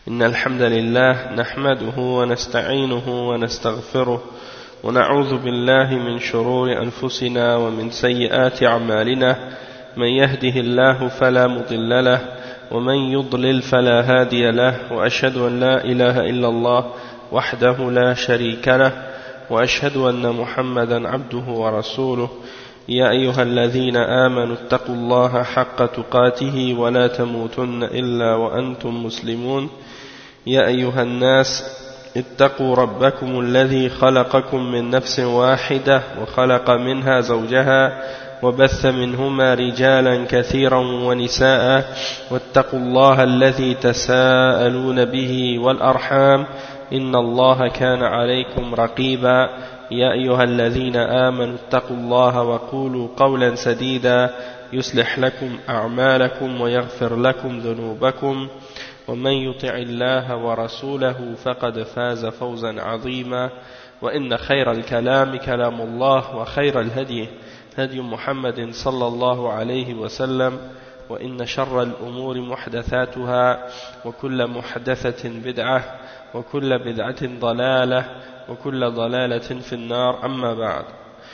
إن الحمد لله نحمده ونستعينه ونستغفره ونعوذ بالله من شرور أنفسنا ومن سيئات أعمالنا من يهده الله فلا مضل له ومن يضلل فلا هادي له وأشهد أن لا إله إلا الله وحده لا شريك له وأشهد أن محمدا عبده ورسوله يا أيها الذين آمنوا اتقوا الله حق تقاته ولا تموتن إلا وأنتم مسلمون يا أيها الناس اتقوا ربكم الذي خلقكم من نفس واحدة وخلق منها زوجها وبث منهما رجالا كثيرا ونساء واتقوا الله الذي تساءلون به والأرحام إن الله كان عليكم رقيبا يا أيها الذين آمنوا اتقوا الله وقولوا قولا سديدا يصلح لكم أعمالكم ويغفر لكم ذنوبكم ومن يطع الله ورسوله فقد فاز فوزا عظيما وإن خير الكلام كلام الله وخير الهدي هدي محمد صلى الله عليه وسلم وإن شر الأمور محدثاتها وكل محدثة بدعة وكل بدعة ضلالة وكل ضلالة في النار أما بعد.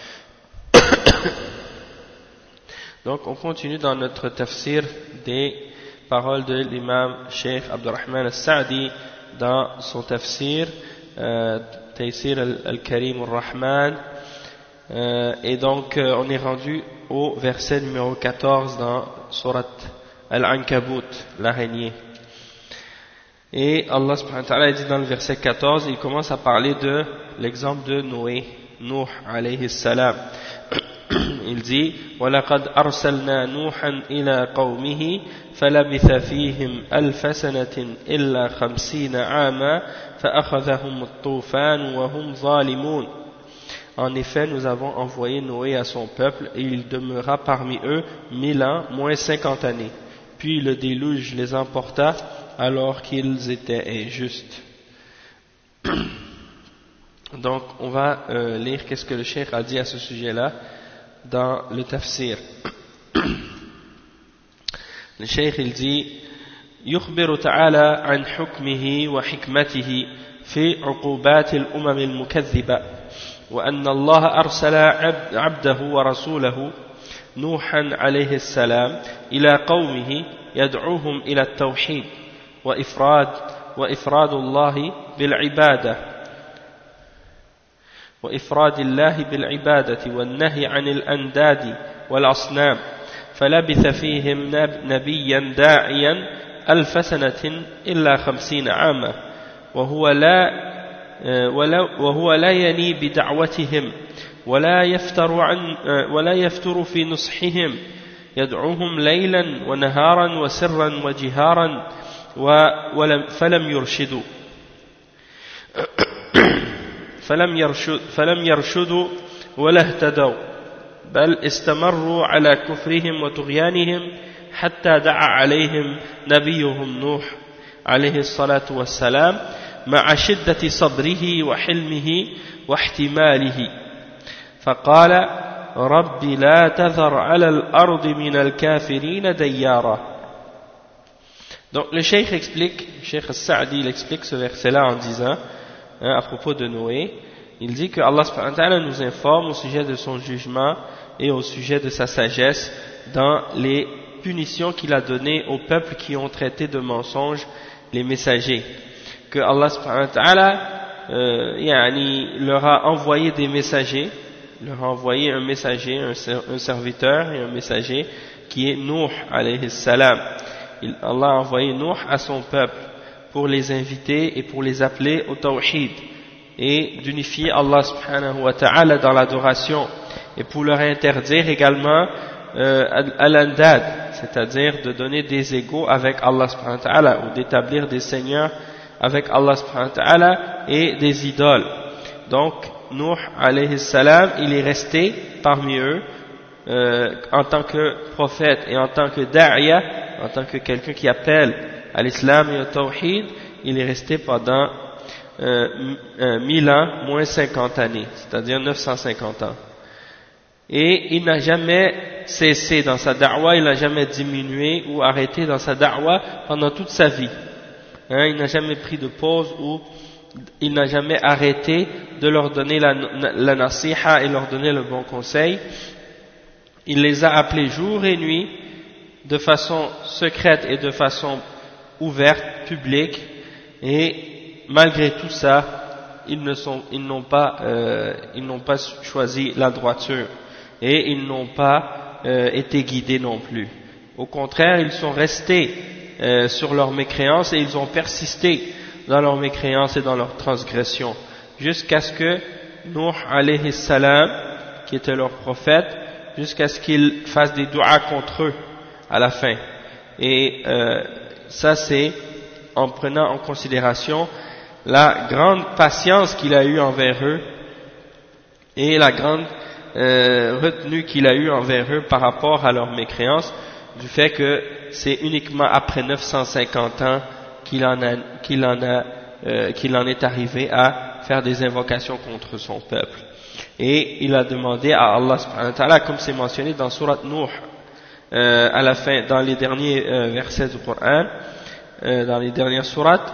Donc on continue dans notre tafsir des paroles de l'imam Cheikh Abdurrahman al-Sa'di dans son tafsir Taysir al-Karim al-Rahman, et donc on est rendu au verset numéro 14 dans Surat Al-Ankabut, l'araignée. Et Allah subhanahu wa ta'ala dit dans le verset 14, il commence à parler de l'exemple de Noé, Nuh alayhi salam. Il dit وَلَقَدْ أَرْسَلْنَا نُوحًا إِلَى قَوْمِهِ فَلَبِثَ فِيهِمْ أَلْفَ سَنَةٍ إِلَّا 50 عَامًا فَأَخَذَهُمُ الطُّوفَانُ وَهُمْ ظَالِمُونَ. En effet, nous avons envoyé Noé à son peuple et il demeura parmi eux 1000 ans, moins 50 années. Puis le déluge les emporta alors qu'ils étaient injustes. Donc, on va lire qu'est-ce que le cheikh a dit à ce sujet-là dans le tafsir. Le cheikh il dit يخبر تعالى عن حكمه وحكمته في عقوبات الأمم المكذبة وأن الله أرسل عبده ورسوله نوحا عليه السلام إلى قومه يدعوهم إلى التوحيد وإفراد الله بالعبادة والنهي عن الأنداد والأصنام فلبث فيهم نبيا داعيا 1000 سنة إلا 50 عاما وهو لا يني بدعوتهم ولا يفتر في نصحهم يدعوهم ليلا ونهارا وسرا وجهارا فلم يرشدوا ولا اهتدوا بل استمروا على كفرهم وطغيانهم حتى دعا عليهم نبيهم نوح عليه الصلاة والسلام مع شدة صبره وحلمه واحتماله فقال رب لا تذر على الأرض من الكافرين ديارا. Donc le cheikh explique, le cheikh al-Sa'di il explique ce verset-là en disant, à propos de Noé, il dit que Allah subhanahu wa ta'ala nous informe au sujet de son jugement et au sujet de sa sagesse dans les punitions qu'il a données aux peuples qui ont traité de mensonges les messagers. Que Allah subhanahu wa ta'ala leur a envoyé des messagers, leur a envoyé un messager, un serviteur et un messager qui est Nuh alayhi salam. Allah a envoyé Nuh à son peuple pour les inviter et pour les appeler au tawhid et d'unifier Allah subhanahu wa ta'ala dans l'adoration, et pour leur interdire également al-andad, c'est-à-dire de donner des égaux avec Allah subhanahu wa ta'ala ou d'établir des seigneurs avec Allah subhanahu wa ta'ala et des idoles. Donc Nuh alayhi salam il est resté parmi eux en tant que prophète et en tant que da'iya, en tant que quelqu'un qui appelle à l'islam et au tawhid. Il est resté pendant 1000 ans moins 50 années, c'est-à-dire 950 ans. Et il n'a jamais cessé dans sa da'wa, il n'a jamais diminué ou arrêté dans sa da'wa pendant toute sa vie. il n'a jamais pris de pause ou il n'a jamais arrêté de leur donner la nasiha et leur donner le bon conseil. Il les a appelés jour et nuit, de façon secrète et de façon ouverte, publique, et malgré tout ça, ils n'ont pas choisi la droiture et ils n'ont pas été guidés non plus. Au contraire, ils sont restés sur leur mécréance et ils ont persisté dans leur mécréance et dans leur transgression, jusqu'à ce que Nuh alayhi salam, qui était leur prophète, jusqu'à ce qu'il fasse des du'as contre eux à la fin. Et ça c'est en prenant en considération la grande patience qu'il a eue envers eux et la grande retenue qu'il a eue envers eux par rapport à leur mécréance, du fait que c'est uniquement après 950 ans qu'il en est arrivé à faire des invocations contre son peuple. Et il a demandé à Allah subhanahu wa ta'ala, comme c'est mentionné dans Surat Nuh, à la fin, dans les derniers versets du Coran, dans les dernières sourates,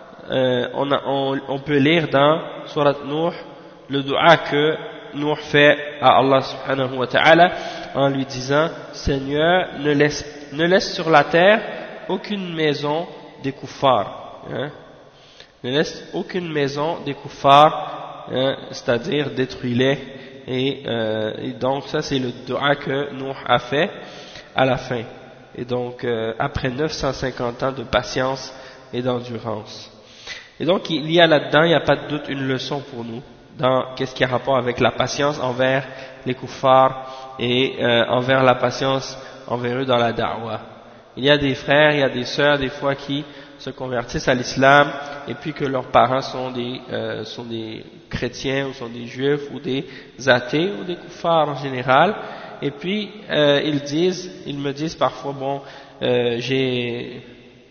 on peut lire dans Surat Nuh le dua que Nuh fait à Allah subhanahu wa ta'ala en lui disant: Seigneur, ne laisse sur la terre aucune maison des kuffars, ne laisse aucune maison des kuffars, c'est-à-dire détruis-les, et donc ça c'est le dua que Nuh a fait à la fin, et donc après 950 ans de patience et d'endurance. Et donc il y a là-dedans, il n'y a pas de doute, une leçon pour nous dans qu'est-ce qui a rapport avec la patience envers les kuffars et envers la patience envers eux dans la da'wah. Il y a des frères, il y a des sœurs des fois qui se convertissent à l'islam et puis que leurs parents sont des chrétiens ou sont des juifs ou des athées ou des kuffars en général, et puis ils me disent parfois, bon, j'ai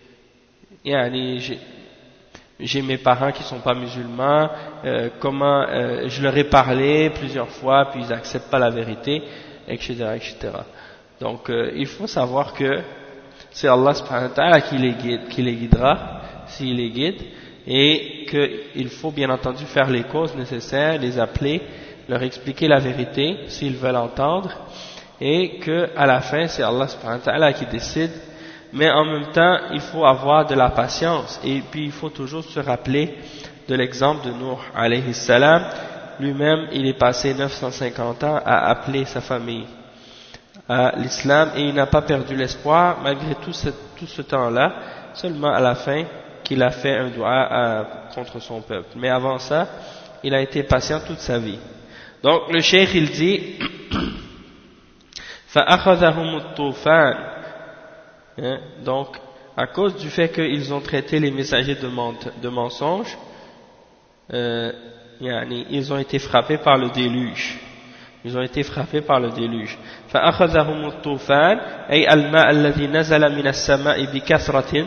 mes parents qui sont pas musulmans, je leur ai parlé plusieurs fois puis ils acceptent pas la vérité, etc., etc. Donc il faut savoir que c'est Allah subhanahu wa ta'ala qui les guidera s'il les guide, et qu'il faut bien entendu faire les causes nécessaires, les appeler, leur expliquer la vérité s'ils veulent entendre, et que à la fin c'est Allah subhanahu wa ta'ala qui décide. Mais en même temps il faut avoir de la patience, et puis il faut toujours se rappeler de l'exemple de Nuh alayhi salam. Lui-même il est passé 950 ans à appeler sa famille à l'islam, et il n'a pas perdu l'espoir malgré tout ce temps-là, seulement à la fin qu'il a fait un dua contre son peuple. Mais avant ça, il a été patient toute sa vie. Donc le cheikh il dit فَأَخَذَهُمُ الطُّوفَانِ, donc à cause du fait qu'ils ont traité les messagers de mensonges, ils ont été frappés par le déluge. Ils ont été frappés par le déluge. فأخذهم الطوفان أي الماء الذي نزل من السماء بكثرة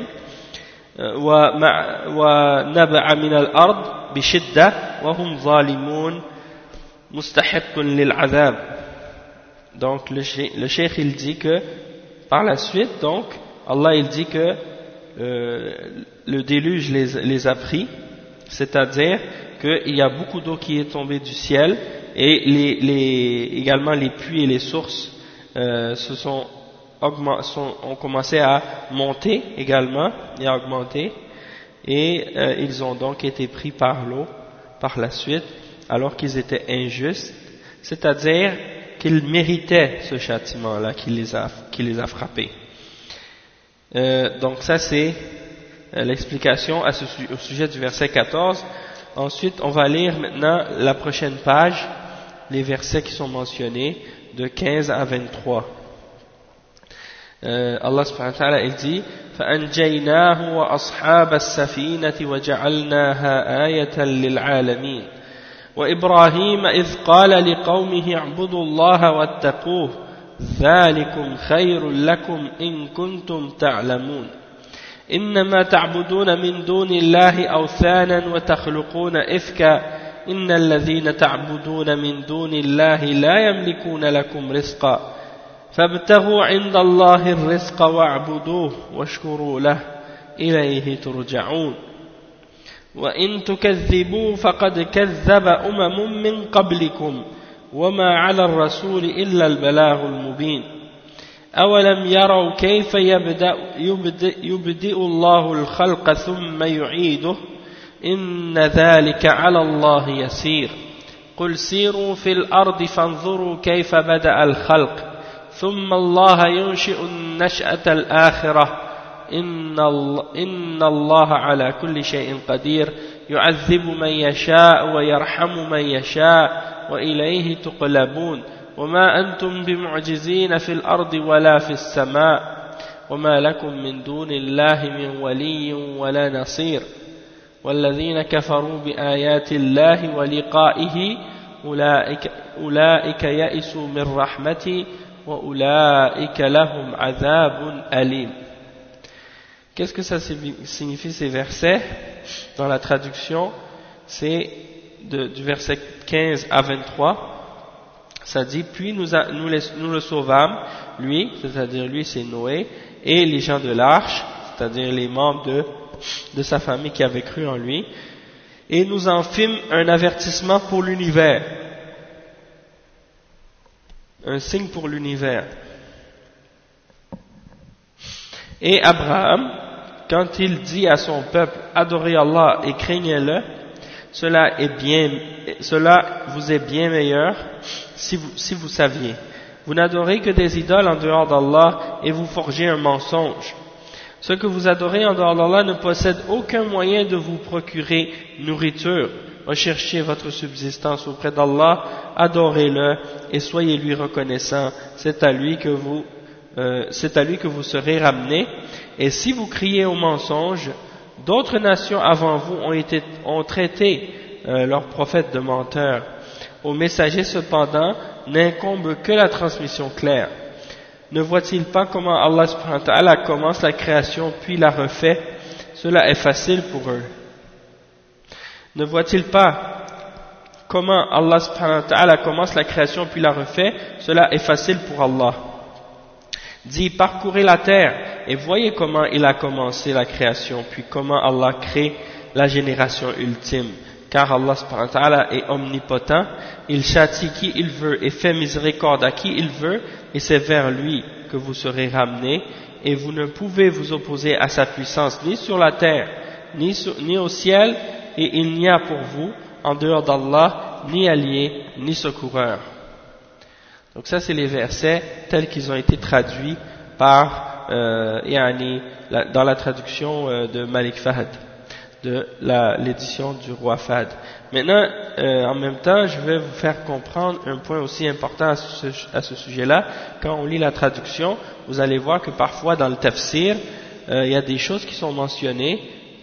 ونبع من الأرض بشدة وهم ظالمون مستحق للعذاب. Donc le cheikh il dit que par la suite, donc Allah il dit que le déluge les a pris, c'est-à-dire qu'il y a beaucoup d'eau qui est tombée du ciel, et également les puits et les sources ont commencé à monter également et à augmenter, et ils ont donc été pris par l'eau par la suite, alors qu'ils étaient injustes, c'est-à-dire qu'ils méritaient ce châtiment-là qui les a frappés. Donc ça c'est l'explication au sujet du verset 14. Ensuite on va lire maintenant la prochaine page, les versets qui sont mentionnés de 15 à 23. Allah subhanahu wa ta'ala il dit فَأَنْجَيْنَاهُ وَأَصْحَابَ السَّفِينَةِ وَجَعَلْنَاهَا آيَةً لِلْعَالَمِينَ وإبراهيم إذ قال لقومه اعبدوا الله واتقوه ذلكم خير لكم إن كنتم تعلمون إنما تعبدون من دون الله أوثانا وتخلقون إفكا إن الذين تعبدون من دون الله لا يملكون لكم رزقا فابتغوا عند الله الرزق واعبدوه واشكروا له إليه ترجعون وإن تكذبوا فقد كذب من قبلكم وما على الرسول إلا البلاغ المبين أولم يروا كيف يبدئ الله الخلق ثم يعيده إن ذلك على الله يسير قل سيروا في الأرض فانظروا كيف بدأ الخلق ثم الله ينشئ النشأة الآخرة إن الله على كل شيء قدير يعذب من يشاء ويرحم من يشاء وإليه تقلبون وما أنتم بمعجزين في الأرض ولا في السماء وما لكم من دون الله من ولي ولا نصير والذين كفروا بآيات الله ولقائه أولئك يئسوا من رحمتي وأولئك لهم عذاب أليم. Qu'est-ce que ça signifie ces versets? Dans la traduction, c'est du verset 15 à 23. Ça dit, puis nous le sauvâmes, lui, c'est-à-dire lui c'est Noé, et les gens de l'arche, c'est-à-dire les membres de sa famille qui avaient cru en lui, et nous en fîmes un avertissement pour l'univers, un signe pour l'univers. Et Abraham, quand il dit à son peuple, adorez Allah et craignez-le, cela vous est bien meilleur si vous saviez. Vous n'adorez que des idoles en dehors d'Allah et vous forgez un mensonge. Ce que vous adorez en dehors d'Allah ne possède aucun moyen de vous procurer nourriture. Recherchez votre subsistance auprès d'Allah, adorez-le et soyez lui reconnaissant. C'est à lui que vous serez ramenés. Et si vous criez au mensonge, d'autres nations avant vous ont traité leurs prophètes de menteurs. Aux messagers cependant n'incombe que la transmission claire. Ne voit-il pas comment Allah subhanahu wa ta'ala commence la création puis la refait? Cela est facile pour eux. Ne voit-il pas comment Allah subhanahu wa ta'ala commence la création puis la refait? Cela est facile pour Allah. Dit, parcourez la terre et voyez comment il a commencé la création, puis comment Allah crée la génération ultime. Car Allah subhanahu wa ta'ala est omnipotent, il châtie qui il veut et fait miséricorde à qui il veut, et c'est vers lui que vous serez ramenés, et vous ne pouvez vous opposer à sa puissance ni sur la terre, ni au ciel, et il n'y a pour vous, en dehors d'Allah, ni allié, ni secoureur. Donc ça c'est les versets tels qu'ils ont été traduits par dans la traduction de Malik Fahd, de l'édition du roi Fahd. Maintenant, en même temps, je vais vous faire comprendre un point aussi important à ce sujet-là. Quand on lit la traduction, vous allez voir que parfois dans le tafsir, il y a des choses qui sont mentionnées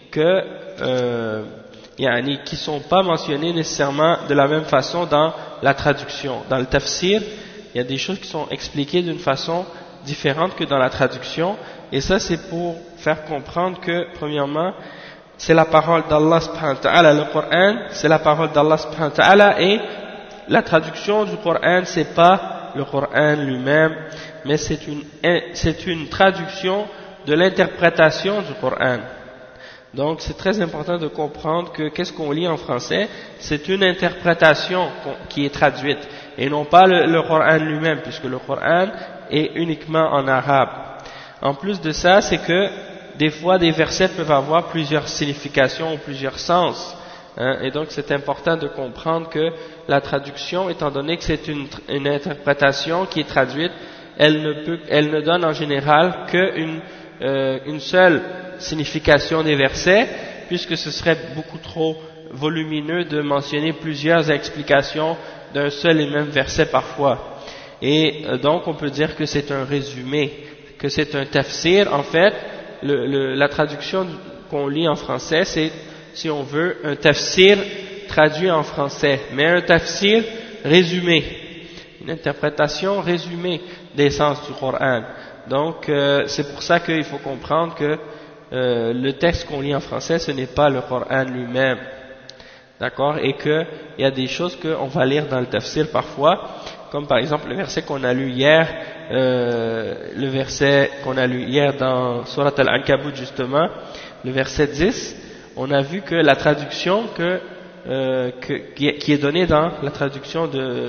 qui sont pas mentionnées nécessairement de la même façon dans la traduction. Dans le tafsir, il y a des choses qui sont expliquées d'une façon différente que dans la traduction, et ça c'est pour faire comprendre que, premièrement, c'est la parole d'Allah subhanahu wa ta'ala, le Coran, c'est la parole d'Allah subhanahu wa ta'ala, et la traduction du Coran, c'est pas le Coran lui-même, mais c'est une traduction de l'interprétation du Coran. Donc c'est très important de comprendre que qu'est-ce qu'on lit en français, c'est une interprétation qui est traduite, et non pas le Coran lui-même, puisque le Coran est uniquement en arabe. En plus de ça, c'est que des fois des versets peuvent avoir plusieurs significations ou plusieurs sens, et donc c'est important de comprendre que la traduction, étant donné que c'est une interprétation qui est traduite, elle ne donne en général qu'une seule signification des versets, puisque ce serait beaucoup trop volumineux de mentionner plusieurs explications d'un seul et même verset parfois. Et donc on peut dire que c'est un résumé, que c'est un tafsir. En fait, la traduction qu'on lit en français, c'est, si on veut, un tafsir traduit en français, mais un tafsir résumé, une interprétation résumée des sens du Coran. Donc c'est pour ça qu'il faut comprendre que le texte qu'on lit en français, ce n'est pas le Coran lui-même, d'accord, et qu'il y a des choses qu'on va lire dans le tafsir parfois comme par exemple le verset qu'on a lu hier, le verset qu'on a lu hier dans Surat Al-Ankabut justement, le verset 10, on a vu que la traduction qui est donnée dans la traduction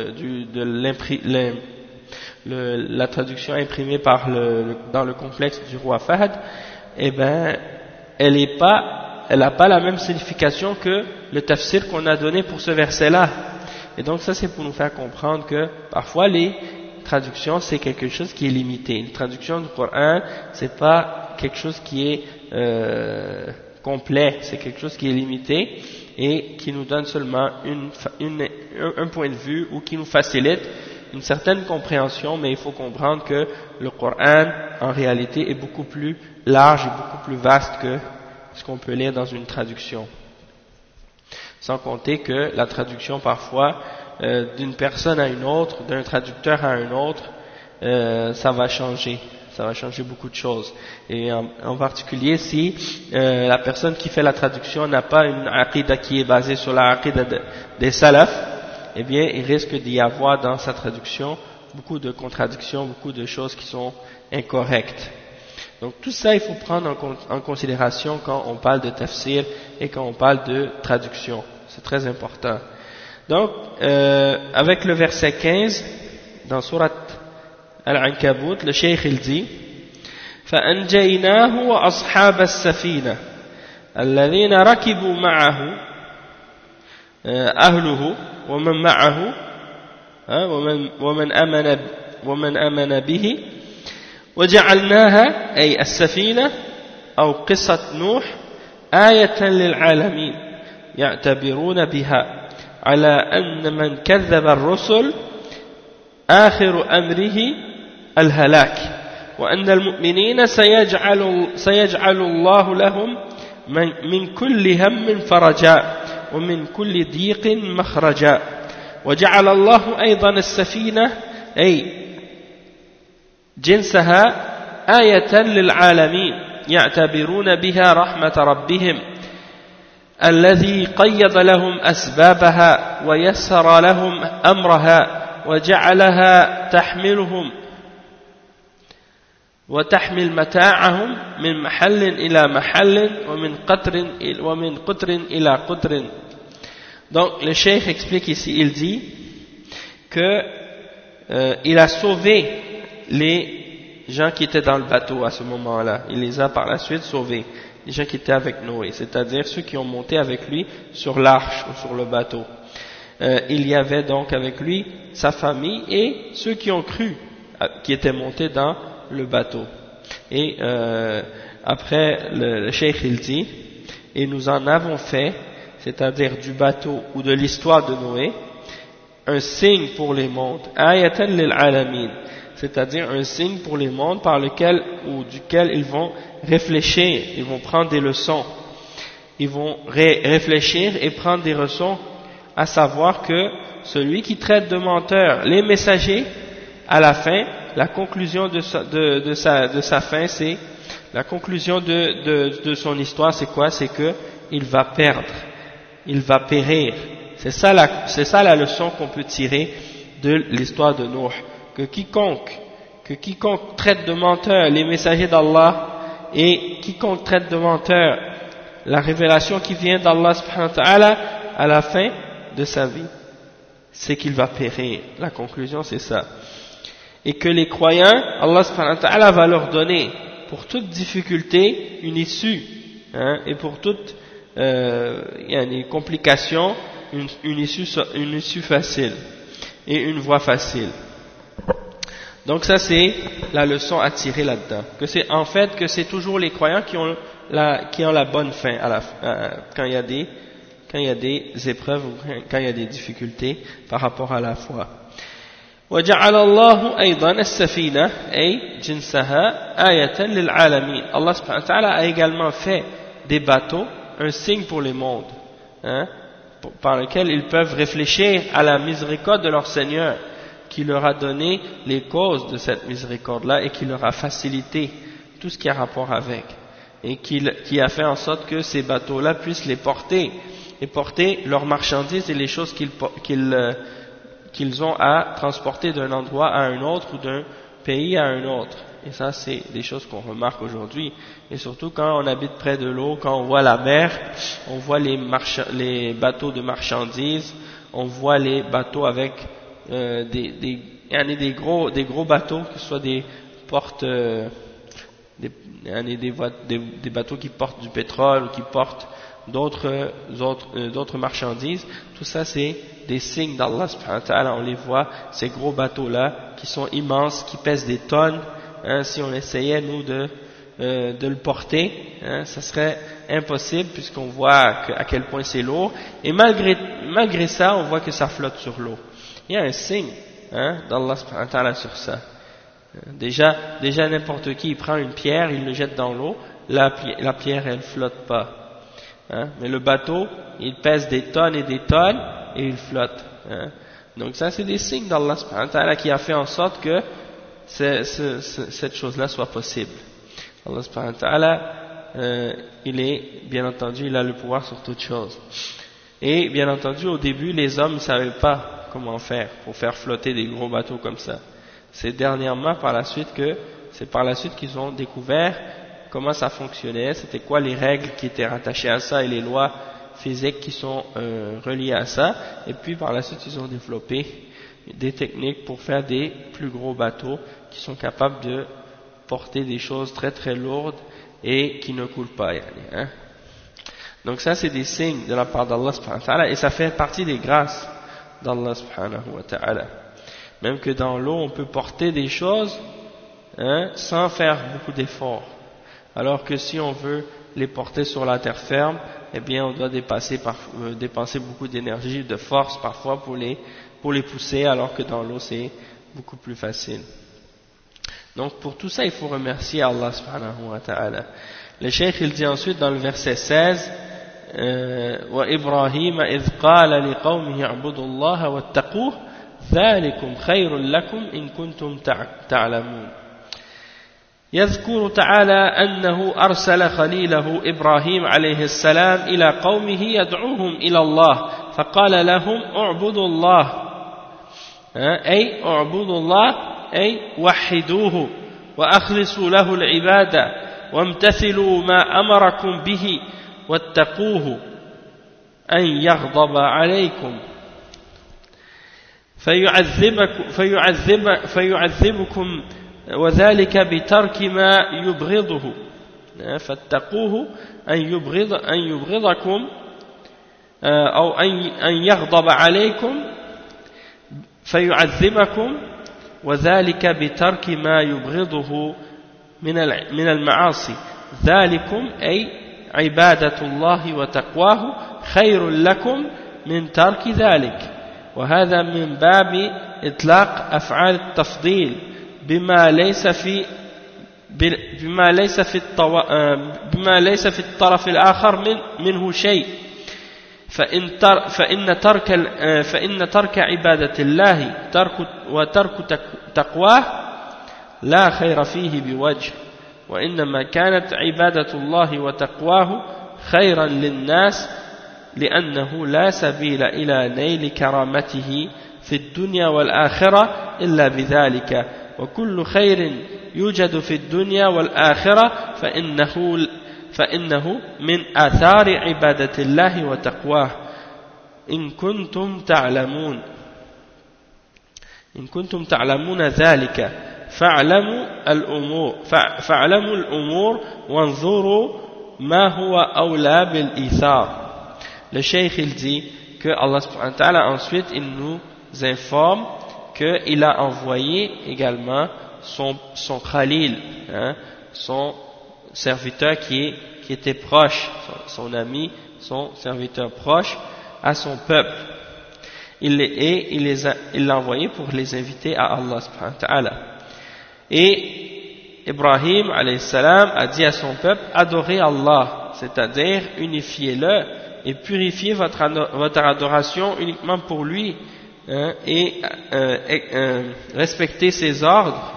la traduction imprimée dans le complexe du roi Fahd, eh ben, elle n'a pas la même signification que le tafsir qu'on a donné pour ce verset-là. Et donc ça, c'est pour nous faire comprendre que parfois les traductions, c'est quelque chose qui est limité. Une traduction du Coran, c'est pas quelque chose qui est complet, c'est quelque chose qui est limité et qui nous donne seulement un point de vue ou qui nous facilite une certaine compréhension, mais il faut comprendre que le Coran, en réalité, est beaucoup plus large et beaucoup plus vaste que ce qu'on peut lire dans une traduction. Sans compter que la traduction, parfois, d'une personne à une autre, d'un traducteur à un autre, ça va changer beaucoup de choses. Et en particulier, si la personne qui fait la traduction n'a pas une aqidah qui est basée sur la aqidah des salafs, eh bien, il risque d'y avoir dans sa traduction beaucoup de contradictions, beaucoup de choses qui sont incorrectes. Donc tout ça, il faut prendre en considération quand on parle de tafsir et quand on parle de traduction. C'est très important. Donc, avec le verset 15, dans Surat Al-Ankabut, le Cheikh il dit فَأَنْجَيْنَاهُ وَأَصْحَابَ السَّفِينَةِ الَّذِينَ رَكِبُوا مَعَهُ أهله ومن معه ومن آمن به وجعلناها أي السفينة أو قصة نوح آية للعالمين يعتبرون بها على أن من كذب الرسل آخر أمره الهلاك وأن المؤمنين سيجعل الله لهم من كل هم فرجا ومن كل ضيق مخرجا وجعل الله أيضا السفينة أي جنسها آية للعالمين يعتبرون بها رحمة ربهم الذي قيض لهم أسبابها ويسر لهم أمرها وجعلها تحملهم وتحمل متاعهم من محل إلى محل ومن قطر إلى قطر. Donc le cheikh explique ici, il dit que il a sauvé les gens qui étaient dans le bateau à ce moment-là. Il les a par la suite sauvés, les gens qui étaient avec Noé, c'est-à-dire ceux qui ont monté avec lui sur l'arche ou sur le bateau. Il y avait donc avec lui sa famille et ceux qui ont cru, qui étaient montés dans le bateau. Et après le cheikh il dit, et nous en avons fait, c'est-à-dire du bateau ou de l'histoire de Noé, un signe pour les mondes, ayatan lil alamin, c'est-à-dire un signe pour les mondes par lequel ou duquel ils vont réfléchir, ils vont prendre des leçons, ils vont réfléchir et prendre des leçons, à savoir que celui qui traite de menteur les messagers, à la fin, la conclusion de sa fin, c'est la conclusion de son histoire, c'est quoi? C'est que il va perdre, il va périr. C'est ça la leçon qu'on peut tirer de l'histoire de Nuh, que quiconque traite de menteur les messagers d'Allah et quiconque traite de menteur la révélation qui vient d'Allah subhanahu wa ta'ala à la fin de sa vie, c'est qu'il va périr. La conclusion c'est ça. Et que les croyants, Allah subhanahu wa ta'ala va leur donner pour toute difficulté une issue, et pour toute une complication, une issue facile et une voie facile. Donc ça c'est la leçon à tirer là-dedans, que c'est en fait que c'est toujours les croyants qui ont la bonne fin quand il y a des épreuves ou quand il y a des difficultés par rapport à la foi. وجعل الله أيضا السفينة أي جنسها آية للعالمين. Allah subhanahu wa ta'ala a également fait des bateaux un signe pour les mondes, par lequel ils peuvent réfléchir à la miséricorde de leur Seigneur qui leur a donné les causes de cette miséricorde-là et qui leur a facilité tout ce qui a rapport avec, et qui a fait en sorte que ces bateaux-là puissent les porter et porter leurs marchandises et les choses qu'ils ont à transporter d'un endroit à un autre ou d'un pays à un autre. Et ça, c'est des choses qu'on remarque aujourd'hui. Et surtout quand on habite près de l'eau, quand on voit la mer, on voit les bateaux de marchandises, on voit les bateaux avec des gros bateaux, que ce soit des portes, des bateaux qui portent du pétrole ou qui portent d'autres marchandises. Tout ça, c'est des signes d'Allah subhanahu wa ta'ala. On les voit, ces gros bateaux-là, qui sont immenses, qui pèsent des tonnes. Si on essayait, nous, de le porter, ça serait impossible, puisqu'on voit à quel point c'est lourd. Et malgré ça, on voit que ça flotte sur l'eau. Il y a un signe d'Allah subhanahu wa ta'ala sur ça. Déjà n'importe qui, il prend une pierre, il le jette dans l'eau, la pierre, elle flotte pas. Mais le bateau, il pèse des tonnes et des tonnes, et il flotte. Donc ça, c'est des signes d'Allah subhanahu wa ta'ala qui a fait en sorte que cette chose-là soit possible. Allah subhanahu wa ta'ala, bien entendu, il a le pouvoir sur toute chose. Et bien entendu, au début, les hommes ne savaient pas comment faire pour faire flotter des gros bateaux comme ça. C'est par la suite qu'ils ont découvert comment ça fonctionnait, c'était quoi les règles qui étaient rattachées à ça et les lois physiques qui sont reliées à ça. Et puis par la suite, ils ont développé des techniques pour faire des plus gros bateaux qui sont capables de porter des choses très très lourdes et qui ne coulent pas. Donc ça, c'est des signes de la part d'Allah subhanahu wa ta'ala, et ça fait partie des grâces d'Allah subhanahu wa ta'ala. Même que dans l'eau, on peut porter des choses sans faire beaucoup d'efforts. Alors que si on veut les porter sur la terre ferme, eh bien on doit dépenser beaucoup d'énergie, de force parfois pour les pousser, alors que dans l'eau c'est beaucoup plus facile. Donc pour tout ça, il faut remercier Allah subhanahu wa ta'ala. Le cheikh, il dit ensuite dans le verset 16, وَإِبْرَاهِيمَ إِذْ قَالَ لِقَوْمِهِ اعْبُدُوا اللَّهَ وَاتَّقُوهُ ذَلِكُمْ خَيْرٌ لَكُمْ إِن كُنتُمْ تَعْلَمُونَ. يذكر تعالى أنه أرسل خليله إبراهيم عليه السلام إلى قومه يدعوهم إلى الله، فقال لهم اعبدوا الله، أي اعبدوا الله أي وحدوه وأخلصوا له العبادة وامتثلوا ما أمركم به واتقوه أن يغضب عليكم فيعذبكم وذلك بترك ما يبغضه، فاتقوه أن يبغضكم أو أن يغضب عليكم فيعذبكم، وذلك بترك ما يبغضه من المعاصي، ذلكم أي عبادة الله وتقواه خير لكم من ترك ذلك. وهذا من باب إطلاق أفعال التفضيل بما ليس في الطرف الآخر منه شيء، فإن ترك عبادة الله وترك تقواه لا خير فيه بوجه، وإنما كانت عبادة الله وتقواه خيرا للناس، لأنه لا سبيل إلى نيل كرامته في الدنيا والآخرة إلا بذلك، وكل خير يوجد في الدنيا والآخرة فإنه من آثار عبادة الله وتقواه. إن كنتم تعلمون ذلك فاعلموا الأمور وانظروا ما هو أولى بالإيثار. Le cheikh, il dit que Allah subhanahu wa ta'ala ensuite il nous informe qu'il a envoyé également son khalil, son serviteur qui était proche, son ami, son serviteur proche à son peuple. Il l'a envoyé pour les inviter à Allah subhanahu wa ta'ala. Et Ibrahim alayhi salam a dit à son peuple, adorez Allah, c'est-à-dire unifiez-le et purifiez votre adoration uniquement pour lui, et respectez ses ordres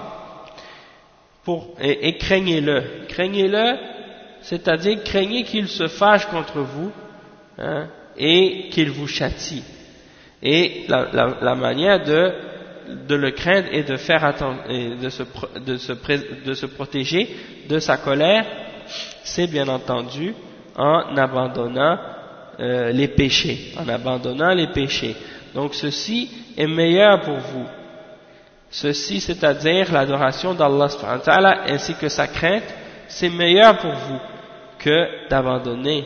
et craignez-le, c'est-à-dire craignez qu'il se fâche contre vous, et qu'il vous châtie. Et la manière de le craindre et de faire attention, et de se protéger de sa colère, c'est bien entendu en abandonnant les péchés, Donc ceci est meilleur pour vous. Ceci, c'est-à-dire l'adoration d'Allah subhanahu wa ta'ala ainsi que sa crainte, c'est meilleur pour vous que d'abandonner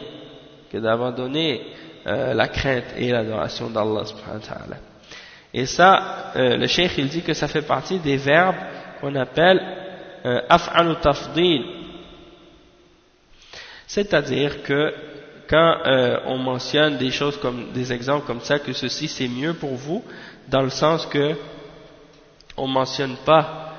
la crainte et l'adoration d'Allah subhanahu wa ta'ala. Et ça, le cheikh il dit que ça fait partie des verbes qu'on appelle af'alu tafdil. C'est-à-dire que quand on mentionne des choses comme des exemples comme ça, que ceci c'est mieux pour vous, dans le sens que on mentionne pas,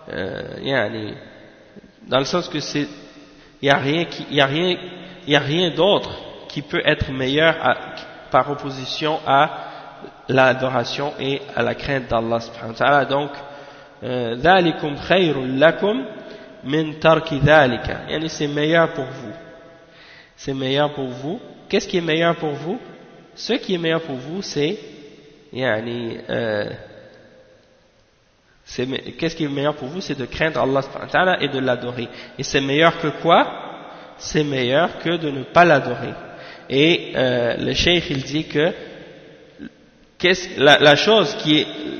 dans le sens que c'est, il y a rien d'autre qui peut être meilleur par opposition à l'adoration et à la crainte d'Allah subhanahu wa ta'ala. Donc, ذَلِكُمْ خَيْرٌ لَكُمْ مِنْ تَرْكِ ذَلِكَ. C'est meilleur pour vous. C'est meilleur pour vous. Qu'est-ce qui est meilleur pour vous? Ce qui est meilleur pour vous, c'est qu'est-ce qui est meilleur pour vous? C'est de craindre Allah subhanahu wa ta'ala et de l'adorer. Et c'est meilleur que quoi? C'est meilleur que de ne pas l'adorer. Et le cheikh il dit que la chose qui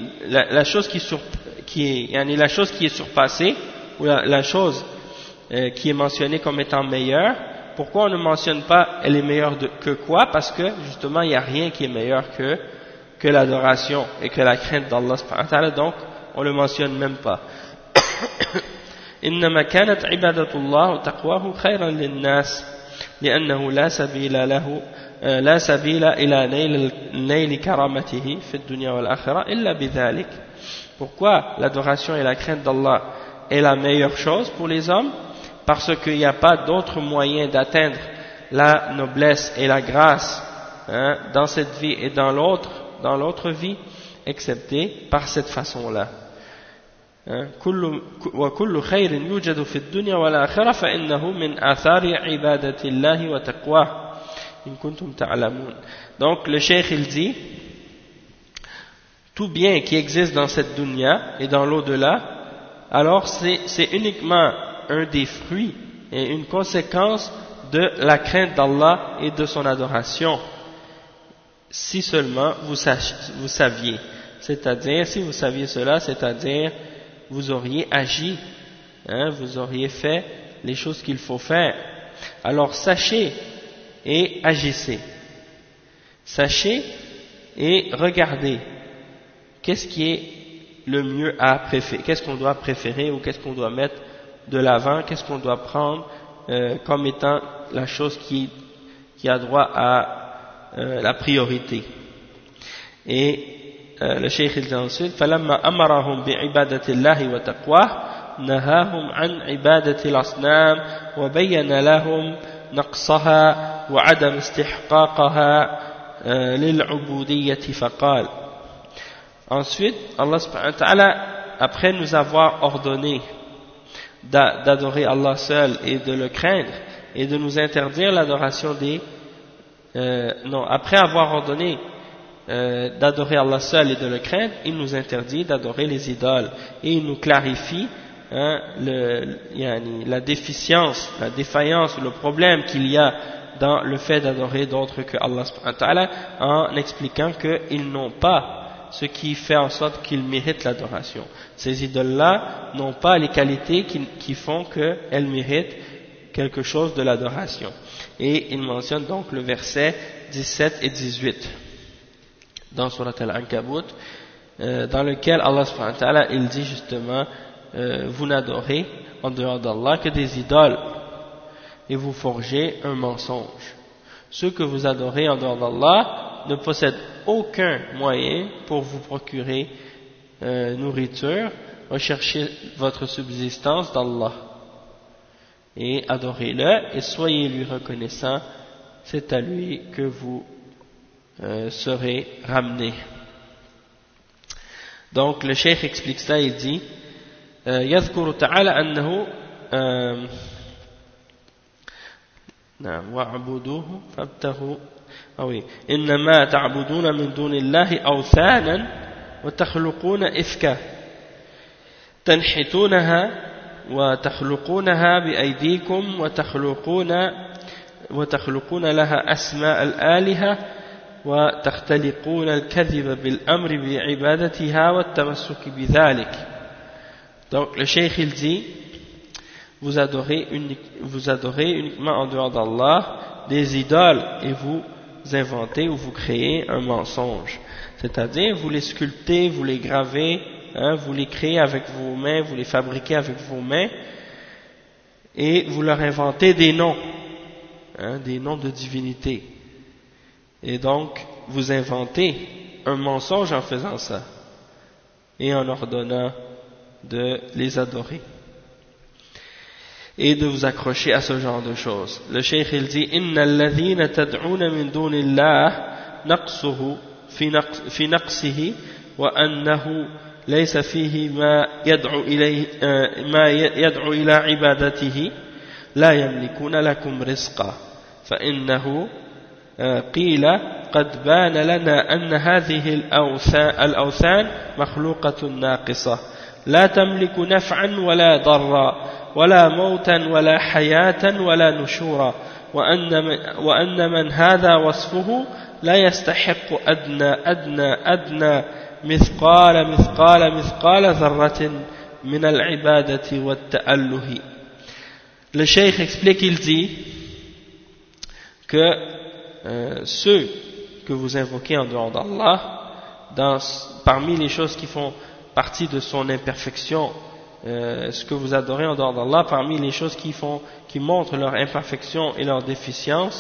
est surpassée, ou la chose qui est mentionnée comme étant meilleure, pourquoi on ne mentionne pas elle est meilleure que quoi? Parce que justement il n'y a rien qui est meilleur que l'adoration et que la crainte d'Allah subhanahu wa ta'ala, donc on le mentionne même pas. إنما كانت عبادة الله وتقواه خيرا للناس لأنه لا سبيل إلى نيل كرامته في الدنيا والآخرة إلا بذلك. Pourquoi l'adoration et la crainte d'Allah est la meilleure chose pour les hommes? Parce qu'il n'y a pas d'autre moyen d'atteindre la noblesse et la grâce dans cette vie et dans l'autre vie, excepté par cette façon-là. وكل خير يوجد في الدنيا والآخرة فإنه من آثار عبادة الله وتقواه إن كنتم تعلمون. Donc le cheikh il dit, tout bien qui existe dans cette dunya et dans l'au-delà, alors c'est uniquement un des fruits et une conséquence de la crainte d'Allah et de son adoration, si seulement vous saviez. C'est-à-dire, si vous saviez cela, c'est-à-dire vous auriez agi, vous auriez fait les choses qu'il faut faire. Alors sachez et agissez. Sachez et regardez qu'est-ce qui est le mieux à préférer, qu'est-ce qu'on doit préférer ou qu'est-ce qu'on doit mettre de l'avant, qu'est-ce qu'on doit prendre comme étant la chose qui a droit à la priorité. Et le cheikh il dit ensuite فَلَمَّا أَمَرَهُمْ بِعِبَادَةِ اللَّهِ وَتَقْوَاهُ نَهَاهُمْ عَنْ عِبَادَةِ الْأَصْنَامِ وَبَيَّنَ لَهُمْ نَقْصَهَا وَعَدَمَ اسْتِحْقَاقَهَا لِلْعُبُودِيَّةِ فَقَالَ. Ensuite, Allah subhanahu wa ta'ala, après nous avoir ordonné d'adorer Allah seul et de le craindre et de nous interdire l'adoration après avoir ordonné d'adorer Allah seul et de le craindre, il nous interdit d'adorer les idoles et il nous clarifie la déficience, la défaillance, le problème qu'il y a dans le fait d'adorer d'autres que Allah subhanahu wa ta'ala, en expliquant qu'ils n'ont pas ce qui fait en sorte qu'ils méritent l'adoration. Ces idoles-là n'ont pas les qualités qui font qu'elles méritent quelque chose de l'adoration. Et il mentionne donc le verset 17 et 18 dans Surat Al-Ankabut, dans lequel Allah subhanahu wa ta'ala il dit justement vous n'adorez en dehors d'Allah que des idoles et vous forgez un mensonge. Ceux que vous adorez en dehors d'Allah ne possèdent aucun moyen pour vous procurer nourriture, recherchez votre subsistance d'Allah et adorez-le et soyez lui reconnaissant, c'est à lui que vous serez ramenés. Donc le cheikh explique ça, il dit يذكر تعالى أنه واعبدوه فابتغوا ah oui, إنما تعبدون من دون الله أوثانا وتخلقون إفكا تنحتونها وتخلقونها بأيديكم وتخلقون لها أسماء الآلهة وتختلقون الكذب بالأمر بعبادتها والتمسك بذلك. Donc le cheikh il dit, vous adorez uniquement en dehors d'Allah des idoles et vous inventez ou vous créez un mensonge, c'est-à-dire vous les sculptez, vous les gravez, vous les créez avec vos mains, vous les fabriquez avec vos mains et vous leur inventez des noms, des noms de divinités, et donc vous inventez un mensonge en faisant ça et en ordonnant de les adorer et de vous accrocher à ce genre de choses. Le cheikh il dit إن الذين تدعون من دون الله نقصه في نقصه وأنه ليس فيه ما يدعو إلى عبادته لا يملكون لكم رزقا فإنه قيل قد بان لنا أن هذه الأوثان مخلوقة ناقصة لا تملك نفعا ولا ضرا ولا موتا ولا حياة ولا نشورا وأن من هذا وصفه لا يستحق أدنى مثقال ذرة من العبادة والتأله. Le cheikh explique, il dit que ceux que vous invoquez en dehors d'Allah, parmi les choses qui font partie de son imperfection, ce que vous adorez en dehors d'Allah, parmi les choses qui montrent leur imperfection et leur déficience,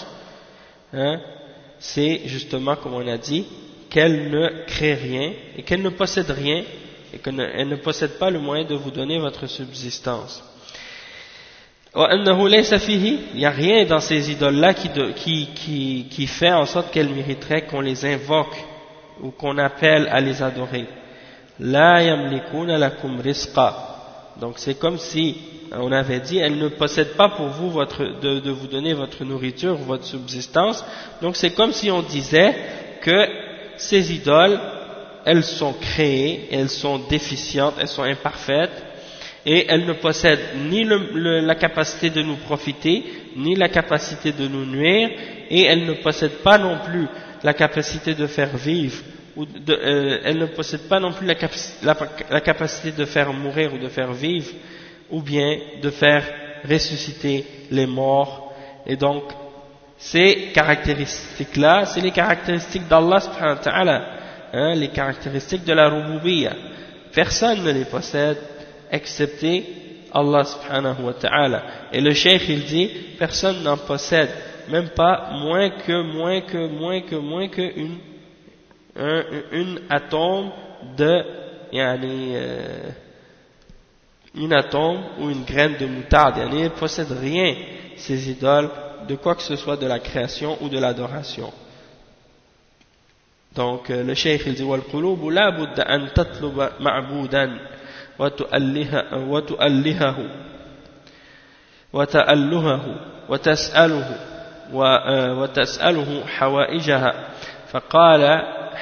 c'est justement, comme on a dit, qu'elle ne crée rien et qu'elle ne possède rien et qu'elle ne possède pas le moyen de vous donner votre subsistance. Il n'y a rien dans ces idoles-là qui fait en sorte qu'elles mériteraient qu'on les invoque ou qu'on appelle à les adorer. La yamlikuna lakum rizqa. Donc c'est comme si on avait dit, elles ne possèdent pas pour vous de vous donner votre nourriture, votre subsistance. Donc c'est comme si on disait que ces idoles, elles sont créées, elles sont déficientes, elles sont imparfaites, et elles ne possèdent ni la capacité de nous profiter, ni la capacité de nous nuire, et elles ne possèdent pas non plus la capacité de faire vivre, elles ne possèdent pas non plus la capacité de faire mourir ou de faire vivre, ou bien de faire ressusciter les morts. Et donc, ces caractéristiques-là, c'est les caractéristiques d'Allah subhanahu wa ta'ala, les caractéristiques de la rububiyya. Personne ne les possède, excepté Allah subhanahu wa ta'ala. Et le cheikh il dit, personne n'en possède, même pas moins que une atome une atome ou une graine de moutarde. Ils ne possèdent rien, ces idoles, de quoi que ce soit de la création ou de l'adoration. Donc le cheikh il dit وَالْقُلُوبُ لَا بُدَّ أَن تَطْلُبَ مَعْبُودًا وتألهه وتسأله حوائجها فقال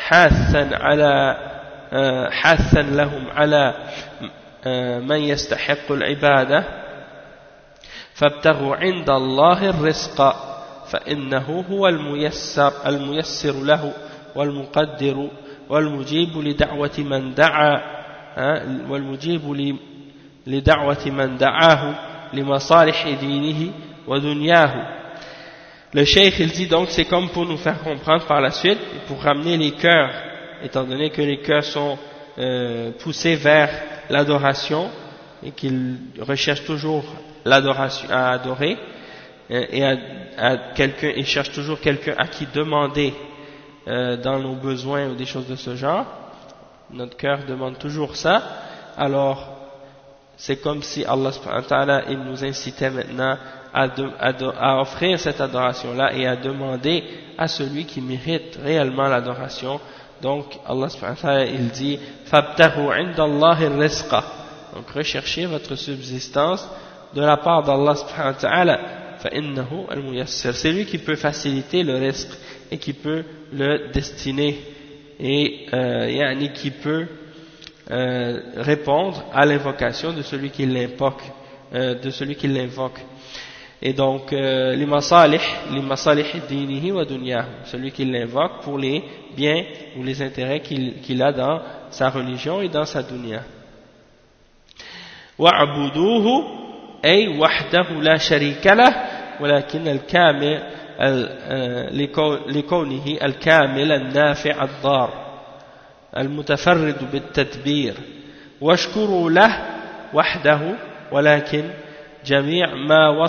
حاثا لهم على من يستحق العبادة فابتغوا عند الله الرزق فإنه هو الميسر له والمقدر والمجيب لدعوة من دعاه لمصالح دينه ودنياه. Le cheikh il dit donc c'est comme pour nous faire comprendre par la suite, pour ramener les cœurs, étant donné que les cœurs sont poussés vers l'adoration et qu'ils recherchent toujours l'adoration à adorer et à quelqu'un, ils cherchent toujours quelqu'un à qui demander dans nos besoins ou des choses de ce genre. Notre cœur demande toujours ça. Alors c'est comme si Allah subhanahu wa ta'ala il nous incitait maintenant à offrir cette adoration-là et à demander à celui qui mérite réellement l'adoration. Donc Allah subhanahu wa ta'ala il dit فَابْتَغُوا عِنْدَ اللَّهِ الرِّزْقَ. Donc recherchez votre subsistance de la part d'Allah subhanahu wa ta'ala. فإنه الميسر. C'est lui qui peut faciliter le rizq et qui peut le destiner et qui peut répondre à l'invocation de celui qui l'invoque, Et donc, les masalih dinihi wa dunyahu, celui qui l'invoque pour les biens ou les intérêts qu'il a dans sa religion et dans sa dunya. Wa'buduhu ay wahdahu la sharika lah, walakin al-kamil لكونه الكامل النافع الضار المتفرد بالتدبير واشكروا له وحده ولكن جميع ما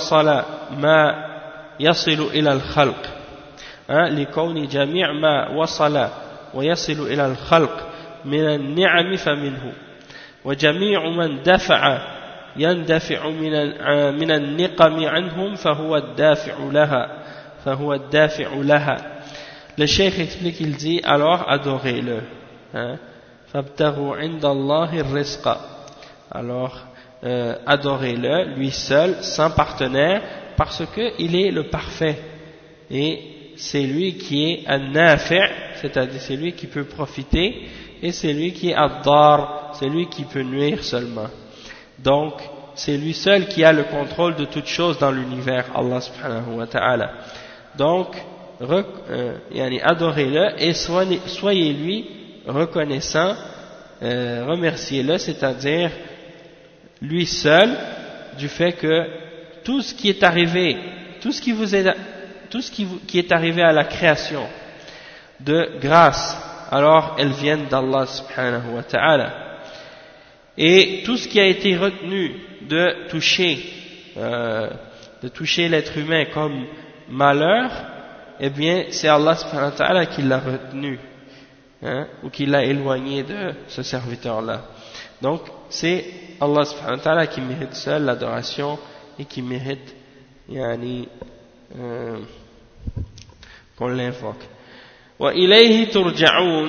يصل إلى الخلق لكون جميع ما وصل ويصل إلى الخلق من النعم فمنه وجميع من يندفع من النقم عنهم فهو الدافع لها. Le cheikh explique, il dit, alors adorez-le. فابتغوا عند الله الرزق. Alors adorez-le, lui seul, sans partenaire, parce qu'il est le parfait. Et c'est lui qui est an-nafi', c'est-à-dire c'est lui qui peut profiter, et c'est lui qui est ad-dar, c'est lui qui peut nuire seulement. Donc, c'est lui seul qui a le contrôle de toutes choses dans l'univers, Allah subhanahu wa ta'ala. Donc, adorez-le et soyez-lui reconnaissant, remerciez-le, c'est-à-dire lui seul, du fait que tout ce qui est arrivé, tout ce qui est arrivé à la création de grâce, alors elles viennent d'Allah subhanahu wa ta'ala. Et tout ce qui a été retenu de toucher l'être humain comme malheur, eh bien c'est Allah subhanahu wa ta'ala qui l'a retenu, ou qui l'a éloigné de ce serviteur-là. Donc c'est Allah subhanahu wa ta'ala qui mérite seul l'adoration et qui mérite qu'on l'invoque. Wa ilayhi turja'un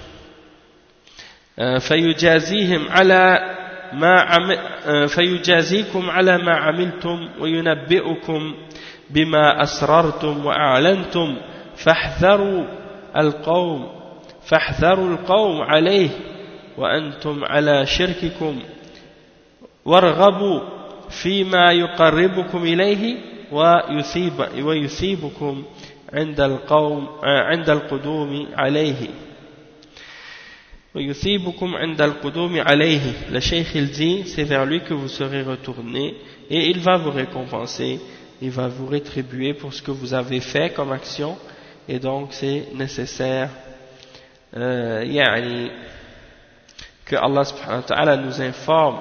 فيجازيكم على ما عملتم وينبئكم بما أسررتم وأعلنتم فاحذروا القوم عليه وأنتم على شرككم وارغبوا فيما يقربكم إليه ويثيبكم عند القدوم عليه. Le cheikh il dit, c'est vers lui que vous serez retournés et il va vous récompenser, il va vous rétribuer pour ce que vous avez fait comme action, et donc c'est nécessaire que Allah subhanahu wa ta'ala nous informe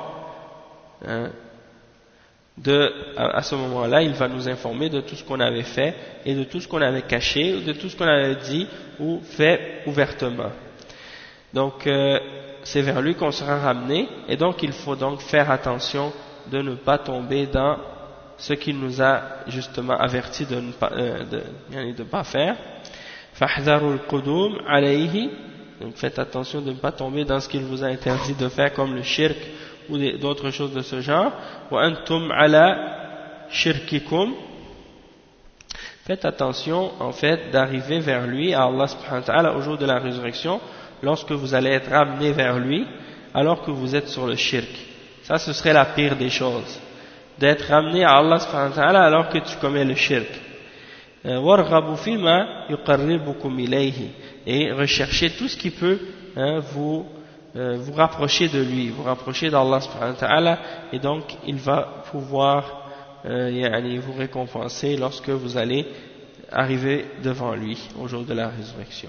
à ce moment-là, il va nous informer de tout ce qu'on avait fait et de tout ce qu'on avait caché ou de tout ce qu'on avait dit ou fait ouvertement. Donc c'est vers lui qu'on sera ramené, et donc il faut donc faire attention de ne pas tomber dans ce qu'il nous a justement averti de ne pas faire. فَاحْذَرُوا الْقُدُومَ عَلَيْهِ, donc faites attention de ne pas tomber dans ce qu'il vous a interdit de faire comme le shirk ou d'autres choses de ce genre. وَأَنْتُمْ عَلَى شِرْكِكُمْ, faites attention en fait d'arriver vers lui, à Allah subhanahu wa ta'ala, au jour de la résurrection, lorsque vous allez être ramené vers lui alors que vous êtes sur le shirk. Ça, ce serait la pire des choses, d'être ramené à Allah subhanahu wa ta'ala alors que tu commets le shirk. وَارْغَبُوا فِيمَا يُقَرِّبُكُمْ إِلَيْهِ, et recherchez tout ce qui peut vous rapprocher de lui, vous rapprocher d'Allah subhanahu wa ta'ala, et donc il va pouvoir vous récompenser lorsque vous allez arriver devant lui au jour de la résurrection.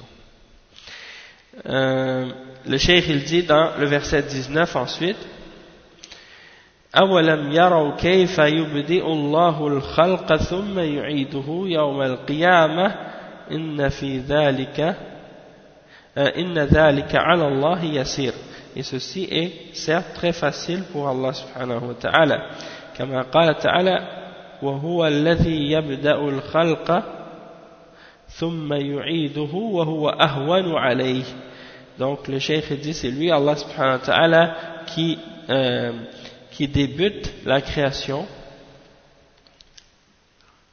Le cheikh il dit dans le verset 19 ensuite, أَوَلَمْ يَرَوْا كَيْفَ يُبْدِئُ اللَّهُ الْخَلْقَ ثُمَّ يُعِيدُهُ يَوْمَ الْقِيَامَةِ إِنَّ ذَلِكَ عَلَى اللَّهِ يَسِيرٌ. Et ceci est certes très facile pour Allah subhanahu wa ta'ala, كما قال تعالى وهو الذي يبدأ الخلق ثم يعيده وهو أهون عليه. Donc le cheikh dit, c'est lui, Allah subhanahu wa ta'ala, qui débute la création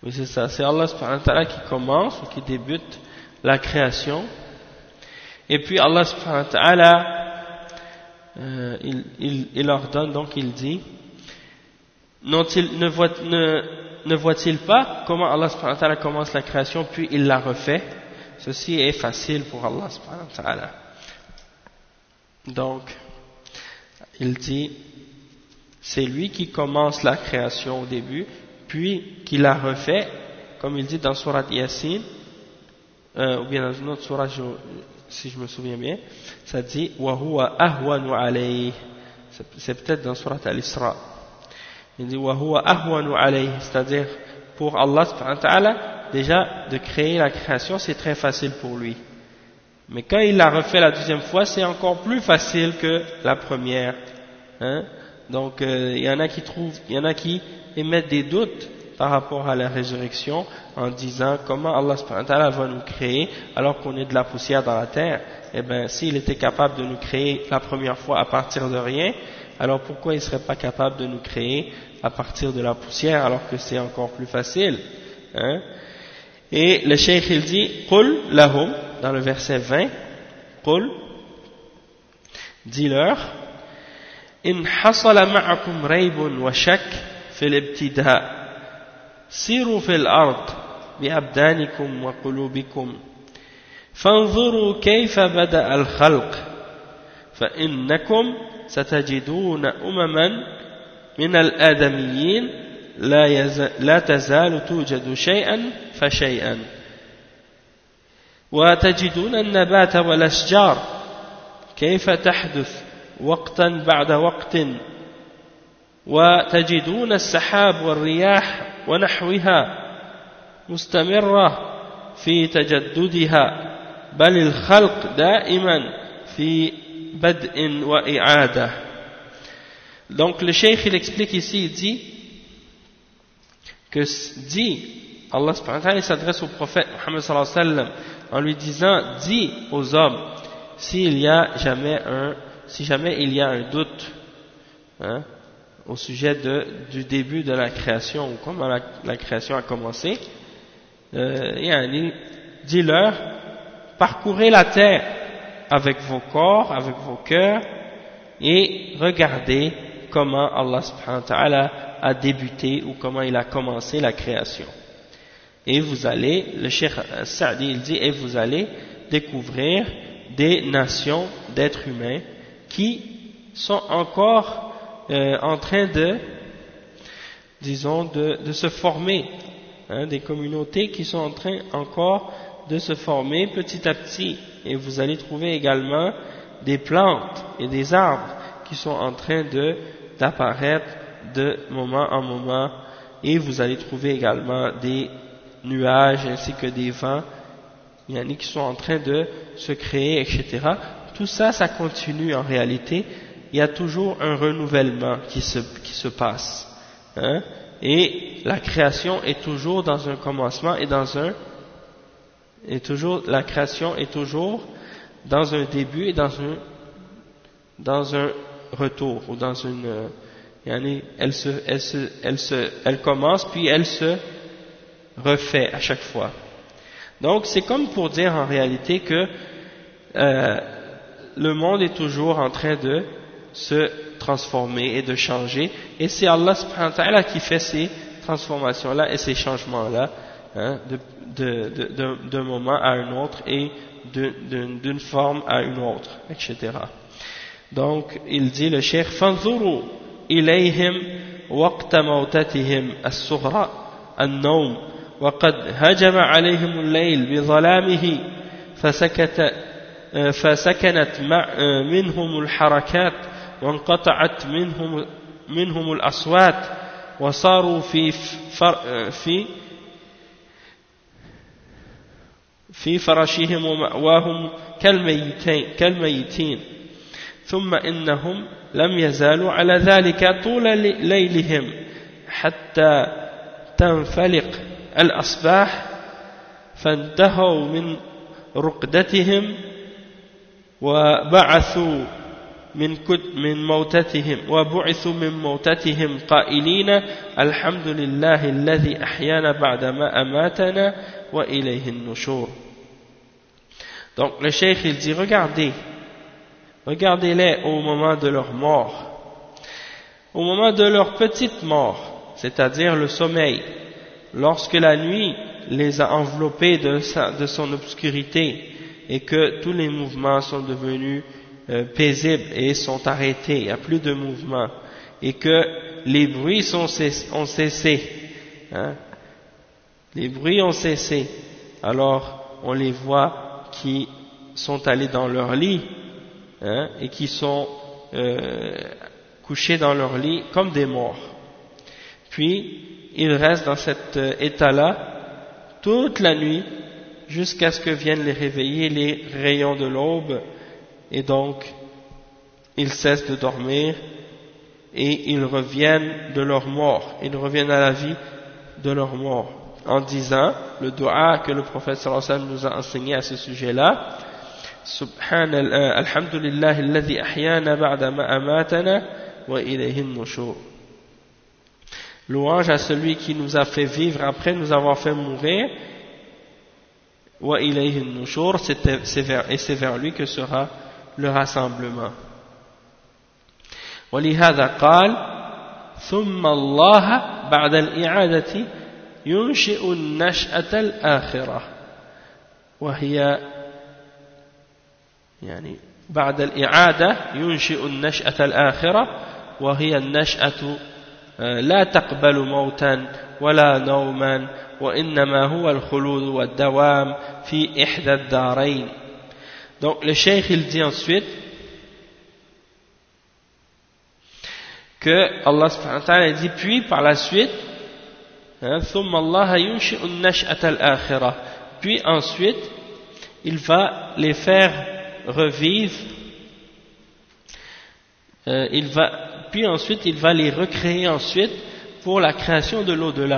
Oui, c'est ça. C'est Allah subhanahu wa ta'ala qui commence ou qui débute la création. Et puis Allah subhanahu wa ta'ala, il ordonne, donc il dit, ne voit-il pas comment Allah subhanahu wa ta'ala commence la création puis il la refait? Ceci est facile pour Allah subhanahu wa ta'ala. Donc, il dit, c'est lui qui commence la création au début, puis qui la refait, comme il dit dans Surat Yasin, ou bien dans une autre Surat, si je me souviens bien, ça dit « Wa huwa ahwanu alayhi » c'est peut-être dans Surat Al-Isra. Il dit « Wa huwa ahwanu alayhi » c'est-à-dire, pour Allah subhanahu wa ta'ala, déjà, de créer la création, c'est très facile pour lui. Mais quand il la refait la deuxième fois, c'est encore plus facile que la première. Hein? Donc, il y en a qui émettent des doutes par rapport à la résurrection en disant comment Allah subhanahu wa ta'ala va nous créer alors qu'on est de la poussière dans la terre. Eh bien, s'il était capable de nous créer la première fois à partir de rien, alors pourquoi il ne serait pas capable de nous créer à partir de la poussière alors que c'est encore plus facile? Hein? Et le cheikh il dit Qul lahum, dans le verset 20, Qul, dis-leur, in hasala ma'akum raybun wa shak fil ibtida siru fil ard bi abdanikum wa qulubikum fanzuru kayfa bada al khalq fa innakum satajiduna umaman min al adamiyyin لا تزال توجد شيئا فشيئا وتجدون النبات والأشجار كيف تحدث وقتا بعد وقت وتجدون السحاب والرياح ونحوها مستمرة في تجددها بل الخلق دائما في بدء وإعادة. Donc le cheikh il explique ici, il dit que Allah subhanahu wa ta'ala s'adresse au prophète Muhammad sallallahu alayhi wa sallam en lui disant, dis aux hommes si jamais il y a un doute au sujet du début de la création ou comment la création a commencé, dis-leur, parcourez la terre avec vos corps, avec vos cœurs et regardez comment Allah subhanahu wa ta'ala a débuté ou comment il a commencé la création. Et vous allez, le Cheikh Sa'di il dit, et vous allez découvrir des nations d'êtres humains qui sont encore en train de se former, des communautés qui sont en train encore de se former petit à petit. Et vous allez trouver également des plantes et des arbres qui sont en train d'apparaître de moment en moment, et vous allez trouver également des nuages ainsi que des vents, il y en a qui sont en train de se créer, etc. Tout ça, ça continue en réalité. Il y a toujours un renouvellement qui se passe, et la création est toujours dans un commencement la création est toujours dans un début et dans un retour ou dans une elle commence puis elle se refait à chaque fois. Donc c'est comme pour dire en réalité que le monde est toujours en train de se transformer et de changer, et c'est Allah subhanahu wa ta'ala qui fait ces transformations là et ces changements là, d'un moment à un autre et d'une forme à une autre, etc. Donc il dit le cheikh fanzuru إليهم وقت موتتهم الصغرى النوم وقد هجم عليهم الليل بظلامه فسكنت منهم الحركات وانقطعت منهم الأصوات وصاروا في فرشهم ومأواهم كالميتين ثم إنهم لم يزالوا على ذلك طول ليلهم حتى تنفلق الأصباح فانتهوا من رقدتهم وبعثوا من موتتهم وبعثوا من موتتهم قائلين الحمد لله الذي أحيانا بعدما أماتنا وإليه النشور. Donc le cheikh il dit regardez-les au moment de leur mort, au moment de leur petite mort, c'est-à-dire le sommeil, lorsque la nuit les a enveloppés de son obscurité et que tous les mouvements sont devenus paisibles et sont arrêtés, il n'y a plus de mouvement, et que les bruits ont cessé, hein? Les bruits ont cessé, alors on les voit qui sont allés dans leur lit, hein, et qui sont couchés dans leur lit comme des morts. Puis ils restent dans cet état-là toute la nuit jusqu'à ce que viennent les réveiller les rayons de l'aube, et donc ils cessent de dormir et ils reviennent de leur mort, ils reviennent à la vie de leur mort en disant le dua que le prophète sallallahu alayhi wa sallam nous a enseigné à ce sujet-là: Alhamdulillah alladhi ahyana ba'da ma amatana wa ilayhi an-nushur. Louange à celui qui nous a fait vivre après nous avoir fait mourir, wa ilayhi an-nushur, et c'est vers lui que sera le rassemblement. ولهذا قال ثم الله بعد الإعادة ينشئ النشأة الآخرة وهي يعني بعد الإعادة ينشئ النشأة الآخرة وهي النشأة لا تقبل موتا ولا نوما وإنما هو الخلود والدوام في إحدى الدارين. Donc le cheikh il dit ensuite que Allah subhanahu wa ta'ala dit puis par la suite ثم الله ينشئ النشأة الآخرة, puis ensuite il va les faire revivre, puis ensuite il va les recréer ensuite pour la création de l'au-delà.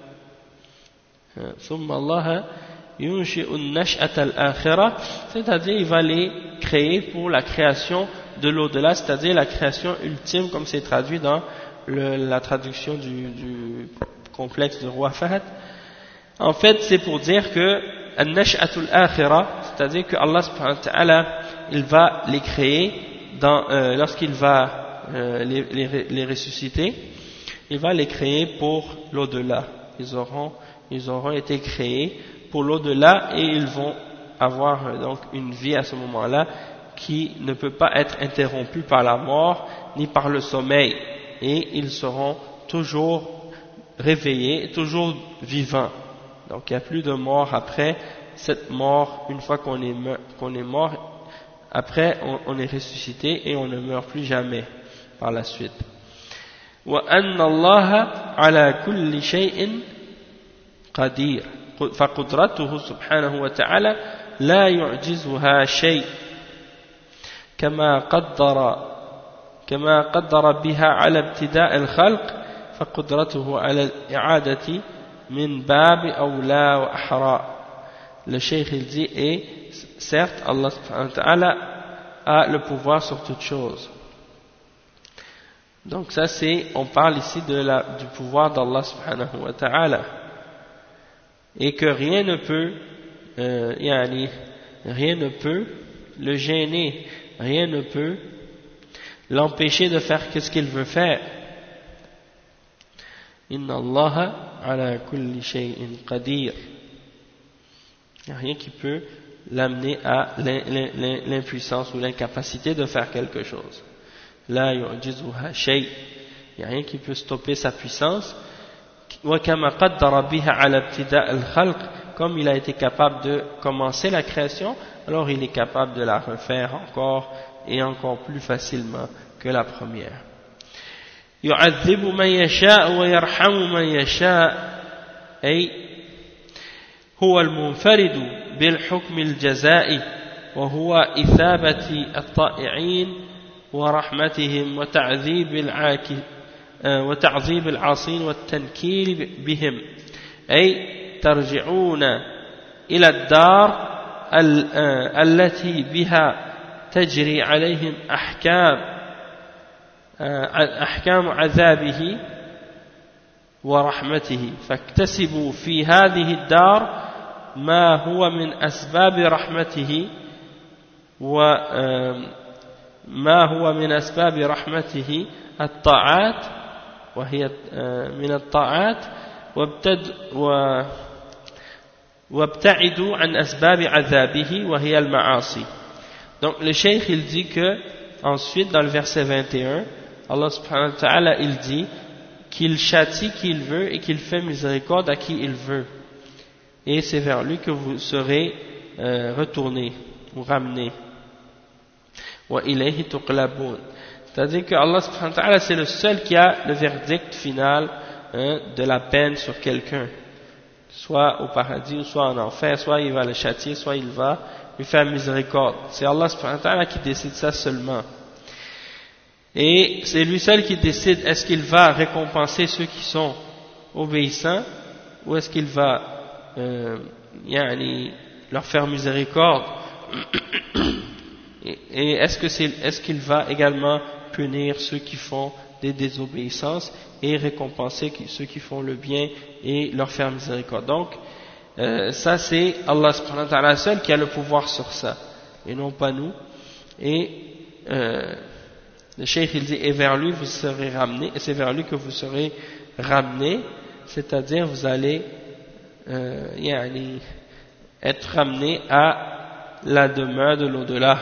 ثم الله ينشئ النشأة الآخرة, c'est-à-dire il va les créer pour la création de l'au-delà, c'est-à-dire la création ultime, comme c'est traduit dans la traduction du complexe du roi Fahd. En fait, c'est pour dire que An-Nash'atul Akhira, c'est-à-dire que Allah subhanahu wa ta'ala, il va les créer lorsqu'il va les ressusciter, il va les créer pour l'au-delà. Ils auront été créés pour l'au-delà et ils vont avoir donc une vie à ce moment-là qui ne peut pas être interrompue par la mort ni par le sommeil, et ils seront toujours réveillés, toujours vivants. Donc il n'y a plus de mort après cette mort. Une fois qu'on est mort, après on est ressuscité et on ne meurt plus jamais par la suite. وأن الله على كل شيء قدير فقدرته سبحانه وتعالى لا يعجزها شيء كما قدر بها على ابتداء الخلق فقدرته على الإعادة من باب أولى وأحرى. Le cheikh il dit, et certes Allah subhanahu wa ta'ala a le pouvoir sur toutes choses. Donc ça on parle ici du pouvoir d'Allah subhanahu wa ta'ala, et que rien ne peut le gêner, rien ne peut l'empêcher de faire ce qu'il veut faire. Inna Allah ala kulli shay'in qadir. Il n'y a rien qui peut l'amener à l'impuissance ou l'incapacité de faire quelque chose. La yu'jizuha shay'. Il n'y a rien qui peut stopper sa puissance. Wa kama qaddara biha ala ibtida' al-khalq, comme il a été capable de commencer la création, alors il est capable de la refaire encore et encore plus facilement que la première. يعذب من يشاء ويرحم من يشاء أي هو المنفرد بالحكم الجزائي وهو إثابة الطائعين ورحمتهم وتعذيب العاصين والتنكيل بهم، أي ترجعون إلى الدار التي بها تجري عليهم أحكام عذابه ورحمته فاكتسبوا في هذه الدار ما هو من أسباب رحمته وما هو من أسباب رحمته الطاعات وهي من الطاعات وابتعدوا عن أسباب عذابه وهي المعاصي. Donc le cheikh il dit que ensuite dans le verset 21 Allah subhanahu wa ta'ala il dit qu'il châtie qui il veut et qu'il fait miséricorde à qui il veut et c'est vers lui que vous serez retournés ou ramenés. Wa ilayhi tuqlabun. C'est-à-dire que Allah subhanahu wa ta'ala c'est le seul qui a le verdict final de la peine sur quelqu'un, soit au paradis ou soit en enfer, soit il va le châtier, soit il va lui faire miséricorde. C'est Allah subhanahu wa ta'ala qui décide ça seulement. Et c'est lui seul qui décide est-ce qu'il va récompenser ceux qui sont obéissants ou est-ce qu'il va leur faire miséricorde et est-ce qu'il va également punir ceux qui font des désobéissances et récompenser ceux qui font le bien et leur faire miséricorde. Donc ça c'est Allah subhanahu wa ta'ala seul qui a le pouvoir sur ça et non pas nous. Et le cheikh il dit et vers lui vous serez ramenés et c'est vers lui que vous serez ramenés, c'est-à-dire vous allez être ramenés à la demeure de l'au-delà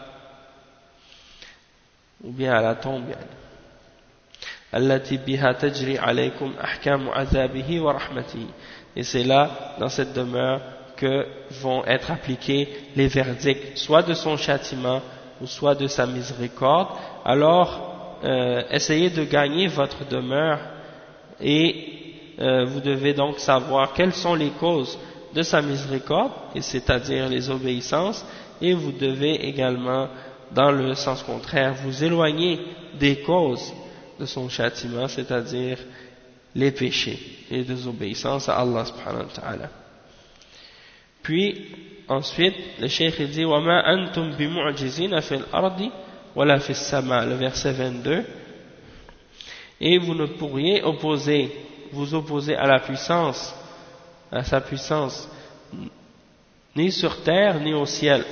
ou bien à la tombe allati biha tajri alaykum ahkamu azabihi wa rahmatihi. Et c'est là dans cette demeure que vont être appliqués les verdicts soit de son châtiment ou soit de sa miséricorde. Alors essayez de gagner votre demeure et vous devez donc savoir quelles sont les causes de sa miséricorde, et c'est-à-dire les obéissances, et vous devez également dans le sens contraire vous éloigner des causes de son châtiment, c'est-à-dire les péchés et les désobéissances à Allah subhanahu wa ta'ala. Puis ensuite le cheikh dit وَمَا أَنْتُمْ بِمُعْجِزِينَ فِي الْأَرْضِ وَلَا فِي السَّمَاءِ, le verset 22, et vous ne pourriez vous opposer à sa puissance ni sur terre ni au ciel.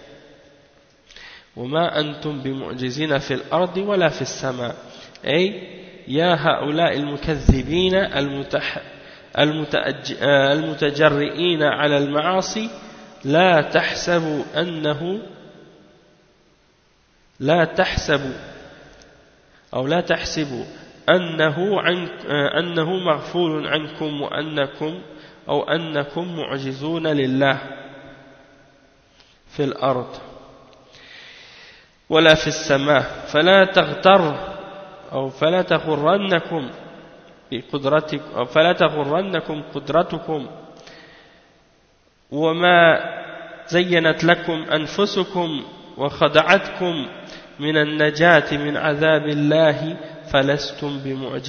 وَمَا أَنْتُمْ بِمُعْجِزِينَ فِي الْأَرْضِ وَلَا فِي السَّمَاءِ أي يا هؤلاء المكذبين المتجرئين على المعاصي لا تحسبوا أنه مغفور عنكم أنكم معجزون لله في الأرض ولا في السماء فلا تغرنكم قدرتكم وما زينت لكم أنفسكم وخدعتكم من النجاة من عذاب الله فلستم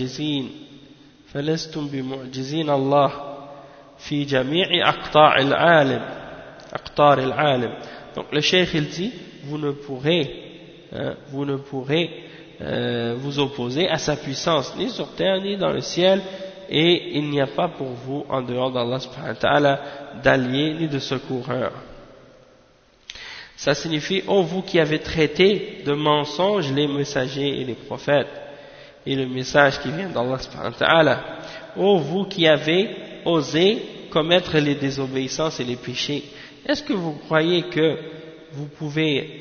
بمعجزين الله في جميع أقطار العالم. Donc le cheikh il dit vous ne pourrez vous opposer à sa puissance ni sur terre ni dans le ciel, et il n'y a pas pour vous en dehors d'Allah subhanahu wa ta'ala d'alliés ni de secoureurs. Ça signifie ô vous qui avez traité de mensonges les messagers et les prophètes et le message qui vient d'Allah subhanahu wa ta'ala, ô vous qui avez osé commettre les désobéissances et les péchés, est-ce que vous croyez que vous pouvez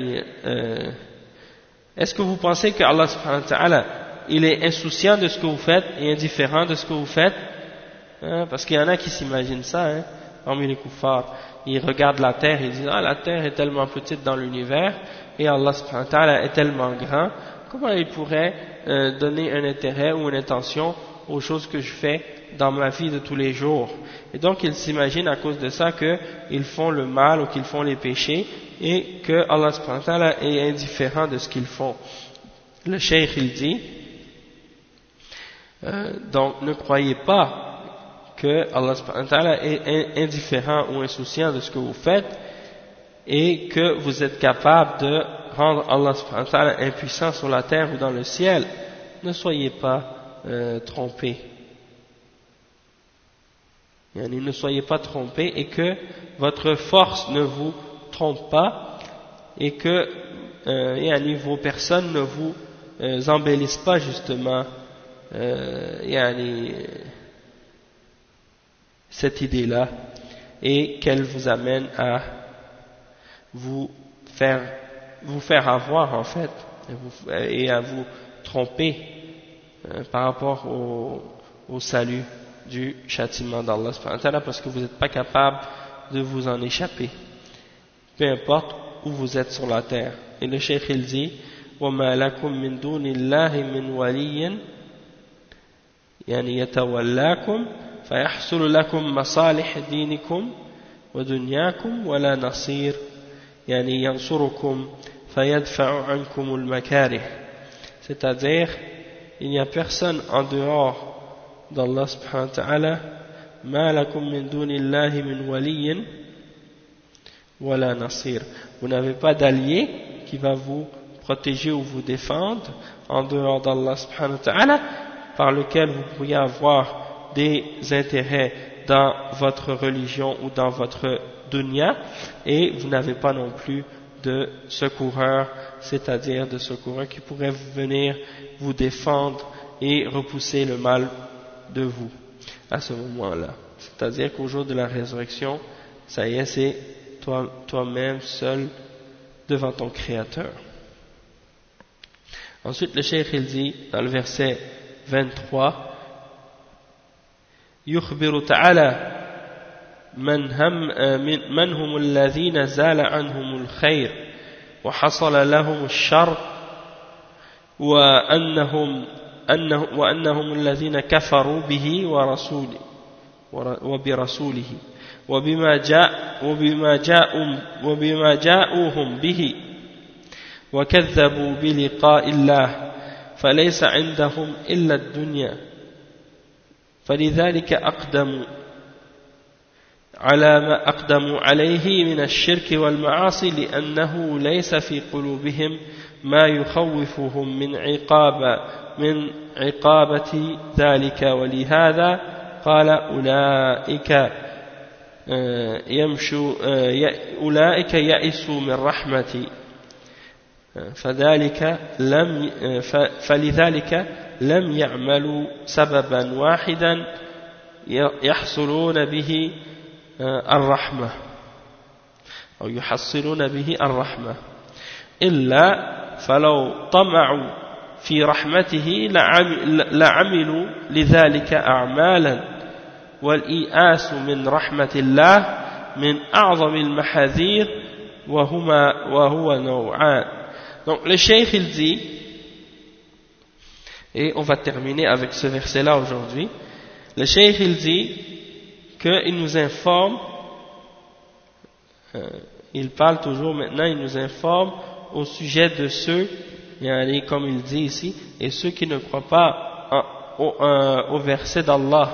est-ce que vous pensez que Allah subhanahu wa ta'ala il est insouciant de ce que vous faites et indifférent de ce que vous faites, parce qu'il y en a qui s'imaginent ça, parmi les kuffars, ils regardent la terre et ils disent la terre est tellement petite dans l'univers et Allah subhanahu wa ta'ala est tellement grand, comment il pourrait donner un intérêt ou une intention aux choses que je fais dans ma vie de tous les jours. Et donc ils s'imaginent à cause de ça qu'ils font le mal ou qu'ils font les péchés et que Allah subhanahu wa ta'ala est indifférent de ce qu'ils font. Le cheikh il dit donc ne croyez pas que Allah subhanahu wa ta'ala est indifférent ou insouciant de ce que vous faites, et que vous êtes capable de rendre Allah subhanahu wa ta'ala impuissant sur la terre ou dans le ciel, ne soyez pas trompés. Ne soyez pas trompés et que votre force ne vous trompe pas et que vos personnes ne vous embellissent pas justement cette idée-là et qu'elle vous amène à vous faire avoir en fait et à vous tromper par rapport au salut du châtiment d'Allah subhanahu wa ta'ala parce que vous n'êtes pas capable de vous en échapper peu importe où vous êtes sur la terre. Et le cheikh il dit وَمَا لَكُم مِّن دُونِ اللَّهِ مِنْ وَلِيٍّ يَتَوَلَّاكُمْ فَيَحْصُلُ لَكُمْ مَصَالِحِ دِينِكُمْ وَدُنْيَاكُمْ وَلَا نَصِيرٌ يَنْصُرُكُمْ فَيَدْفَعُ عَنْكُمُ الْمَكَارِهِ. C'est-à-dire il n'y a personne en dehors d'Allah subhanahu wa ta'ala مَا لَكُم مِّن دُونِ اللَّهِ مِنْ وَلِيٍّ وَلَا نَصِيرٌ. Vous n'avez pas d'allié qui va vous protéger ou vous défendre en dehors d'Allah subhanahu wa ta'ala par lequel vous pourriez avoir des intérêts dans votre religion ou dans votre dunya, et vous n'avez pas non plus de secoureur, c'est-à-dire de secoureur qui pourrait venir vous défendre et repousser le mal de vous à ce moment-là. C'est-à-dire qu'au jour de la résurrection, ça y est, c'est toi-même seul devant ton Créateur. Ensuite, le cheikh il dit dans le verset 23 يخبر تعالى من هم الذين زال عنهم الخير وحصل لهم الشر وأنهم الذين كفروا به وبرسوله وبما جاءوهم به وكذبوا بلقاء الله فليس عندهم إلا الدنيا فلذلك أقدموا على ما أقدموا عليه من الشرك والمعاصي لأنه ليس في قلوبهم ما يخوفهم من عقابة ذلك ولهذا قال أولئك يئسوا من رحمتي فلذلك لم يعملوا سببا واحدا يحصلون به الرحمة أو يحصلون به الرحمة إلا فلو طمعوا في رحمته لعملوا لذلك أعمالا والإياس من رحمة الله من أعظم المحاذير وهو نوعان. Donc le cheikh il dit, et on va terminer avec ce verset là aujourd'hui, le cheikh il dit qu'il nous informe, il parle toujours maintenant, il nous informe au sujet de ceux, comme il dit ici, et ceux qui ne croient pas au verset d'Allah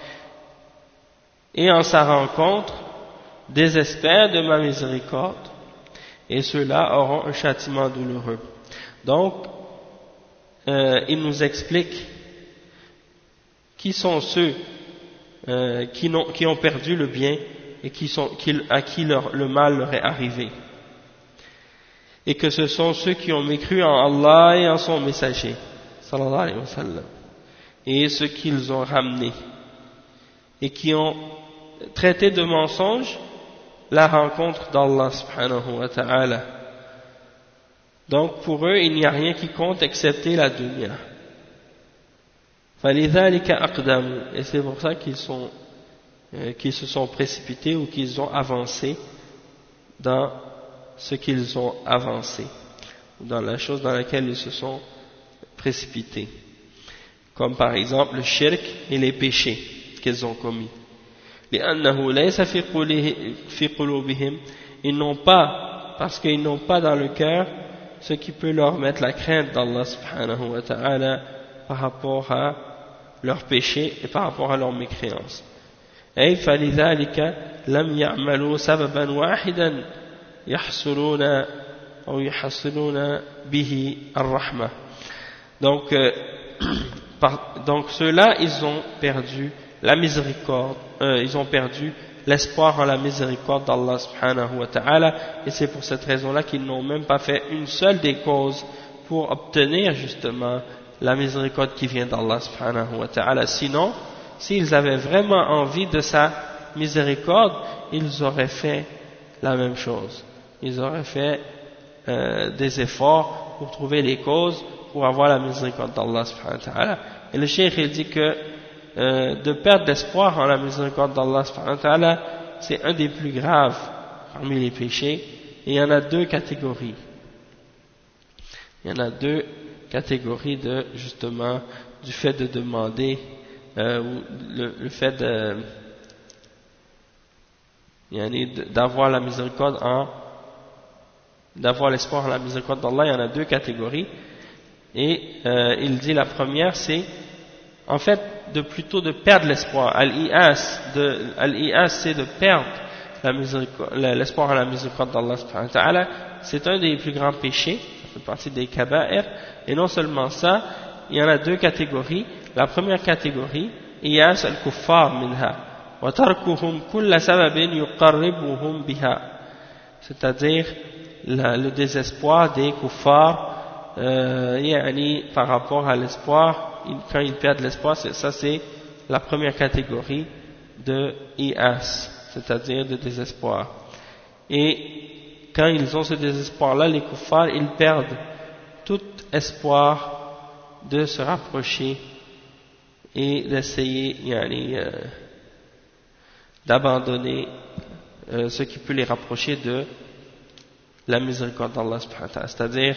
et en sa rencontre désespèrent de ma miséricorde, et ceux-là auront un châtiment douloureux. Donc, il nous explique qui sont ceux qui ont perdu le bien et à qui le mal leur est arrivé. Et que ce sont ceux qui ont mécru en Allah et en son messager, sallallahu alayhi wa sallam, et ceux qu'ils ont ramenés, et qui ont traité de mensonge la rencontre d'Allah subhanahu wa ta'ala. Donc pour eux, il n'y a rien qui compte excepté la dunya. فَلِذَلِكَ أَقْدَمُوا. Et c'est pour ça qu'ils se sont précipités ou qu'ils ont avancé dans ce qu'ils ont avancé, ou dans la chose dans laquelle ils se sont précipités. Comme par exemple le shirk et les péchés qu'ils ont commis. لأنه ليس في قلوبهم, ils n'ont pas, parce qu'ils n'ont pas dans le cœur ce qui peut leur mettre la crainte d'Allah subhanahu wa ta'ala par rapport à leurs péchés et par rapport à leurs mécréances. أي فلذلك لم يعملوا سببا واحدا يحصلون أو يحصلون به الرحمة. Donc ceux-là, ils ont perdu la miséricorde, ils ont perdu l'espoir en la miséricorde d'Allah subhanahu wa ta'ala, et c'est pour cette raison-là qu'ils n'ont même pas fait une seule des causes pour obtenir justement la miséricorde qui vient d'Allah subhanahu wa ta'ala. Sinon, s'ils avaient vraiment envie de sa miséricorde, ils auraient fait la même chose. Ils auraient fait des efforts pour trouver les causes pour avoir la miséricorde d'Allah subhanahu wa ta'ala. Et le cheikh il dit que de perdre l'espoir en la miséricorde d'Allah subhanahu wa ta'ala, c'est un des plus graves parmi les péchés, et il y en a deux catégories. Il y en a deux catégories de, justement, du fait de demander, le fait d'avoir la miséricorde d'avoir l'espoir en la miséricorde d'Allah. Il y en a deux catégories, et il dit la première c'est en fait plutôt de perdre l'espoir. Al-i'as c'est de perdre l'espoir en la miséricorde d'Allah subhanahu wa ta'ala. C'est un des plus grands péchés, ça fait partie des kaba'ir, et non seulement ça, il y en a deux catégories. La première catégorie, i'as al-kuffar minha wa tarkuhum kulla sababin yuqarribuhum biha, c'est-à-dire le désespoir des kuffars par rapport à l'espoir. Quand ils perdent l'espoir, ça c'est la première catégorie de i'as, c'est-à-dire de désespoir. Et quand ils ont ce désespoir-là, les kuffars, ils perdent tout espoir de se rapprocher et d'essayer d'abandonner ce qui peut les rapprocher de la miséricorde d'Allah subhanahu wa ta'ala, c'est-à-dire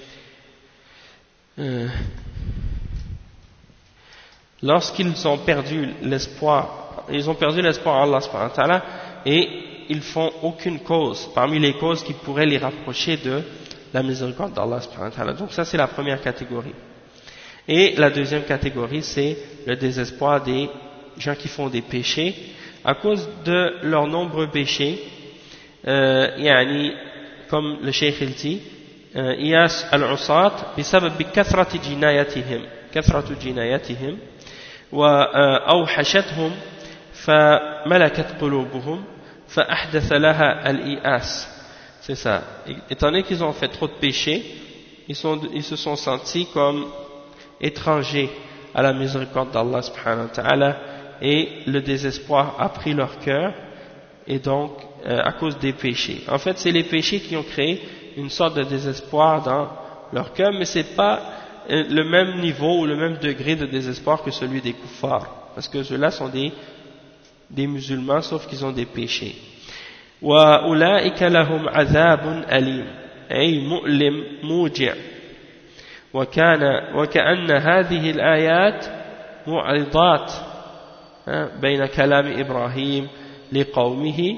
lorsqu'ils ont perdu l'espoir, en Allah subhanahu wa ta'ala, et ils font aucune cause parmi les causes qui pourraient les rapprocher de la miséricorde d'Allah subhanahu wa ta'ala. Donc ça c'est la première catégorie. Et la deuxième catégorie c'est le désespoir des gens qui font des péchés à cause de leurs nombreux péchés, comme le cheikh il dit, إياس العصاة بسبب كثرة جناياتهم وأوحشتهم فملكت قلوبهم فأحدث لها الإياس. C'est ça. Étant donné qu'ils ont fait trop de péchés, ils se sont sentis comme étrangers à la miséricorde d'Allah subhanahu wa ta'ala, et le désespoir a pris leur cœur, et donc à cause des péchés. En fait, c'est les péchés qui ont créé une sorte de désespoir dans leur cœur, mais c'est pas le même niveau ou le même degré de désespoir que celui des kuffars, parce que ceux-là sont des musulmans, sauf qu'ils ont des péchés. وَأُولَٰئِكَ لَهُمْ عَذَابٌ أَلِيمٌ أي مؤلم موجع وكأن هذه الآيات معرضات بين كلام إبراهيم لقومه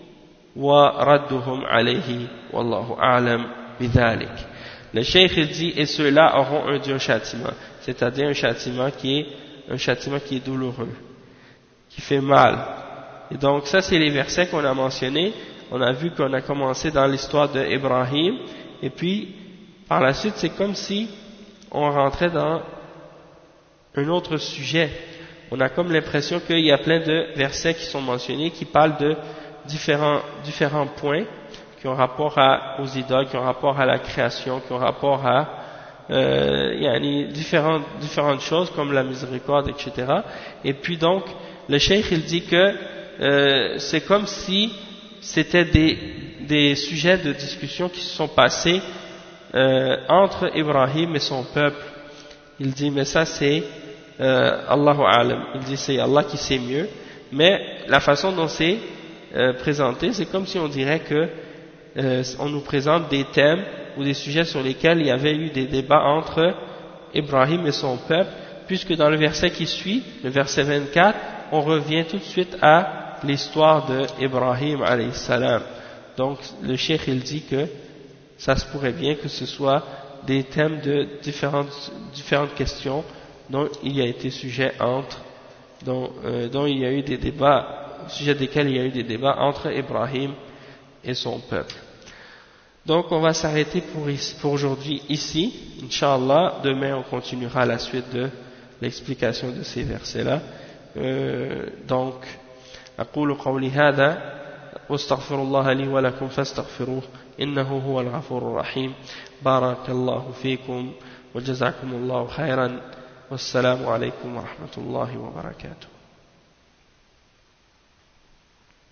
وردهم عليه والله أعلم بذلك. Le cheikh dit, et ceux-là auront un dur châtiment, c'est-à-dire un châtiment qui est douloureux, qui fait mal. Et donc ça c'est les versets qu'on a mentionnés. On a vu qu'on a commencé dans l'histoire d'Ibrahim, et puis par la suite c'est comme si on rentrait dans un autre sujet. On a comme l'impression qu'il y a plein de versets qui sont mentionnés, qui parlent de différents points qui ont rapport aux idoles, qui ont rapport à la création, qui ont rapport à différentes choses comme la miséricorde, etc. Et puis donc le cheikh il dit que c'est comme si c'était des sujets de discussion qui se sont passés entre Ibrahim et son peuple. Il dit mais ça c'est Allahu A'lam, il dit c'est Allah qui sait mieux, mais la façon dont c'est présenté, c'est comme si on dirait que on nous présente des thèmes ou des sujets sur lesquels il y avait eu des débats entre Ibrahim et son peuple, puisque dans le verset qui suit, le verset 24, on revient tout de suite à l'histoire de Ibrahim alayhi salam. Donc le cheikh il dit que ça se pourrait bien que ce soit des thèmes de différentes questions dont il y a été sujet dont il y a eu des débats, au sujet desquels il y a eu des débats entre Ibrahim et son peuple. Donc on va s'arrêter pour aujourd'hui ici, Inch'Allah. Demain on continuera la suite de l'explication de ces versets-là. Donc, أقول قولي هذا واستغفر الله لي ولكم فاستغفروه إنه هو الغفور الرحيم. بارك الله فيكم وجزاكم الله خيرا والسلام عليكم ورحمة الله وبركاته.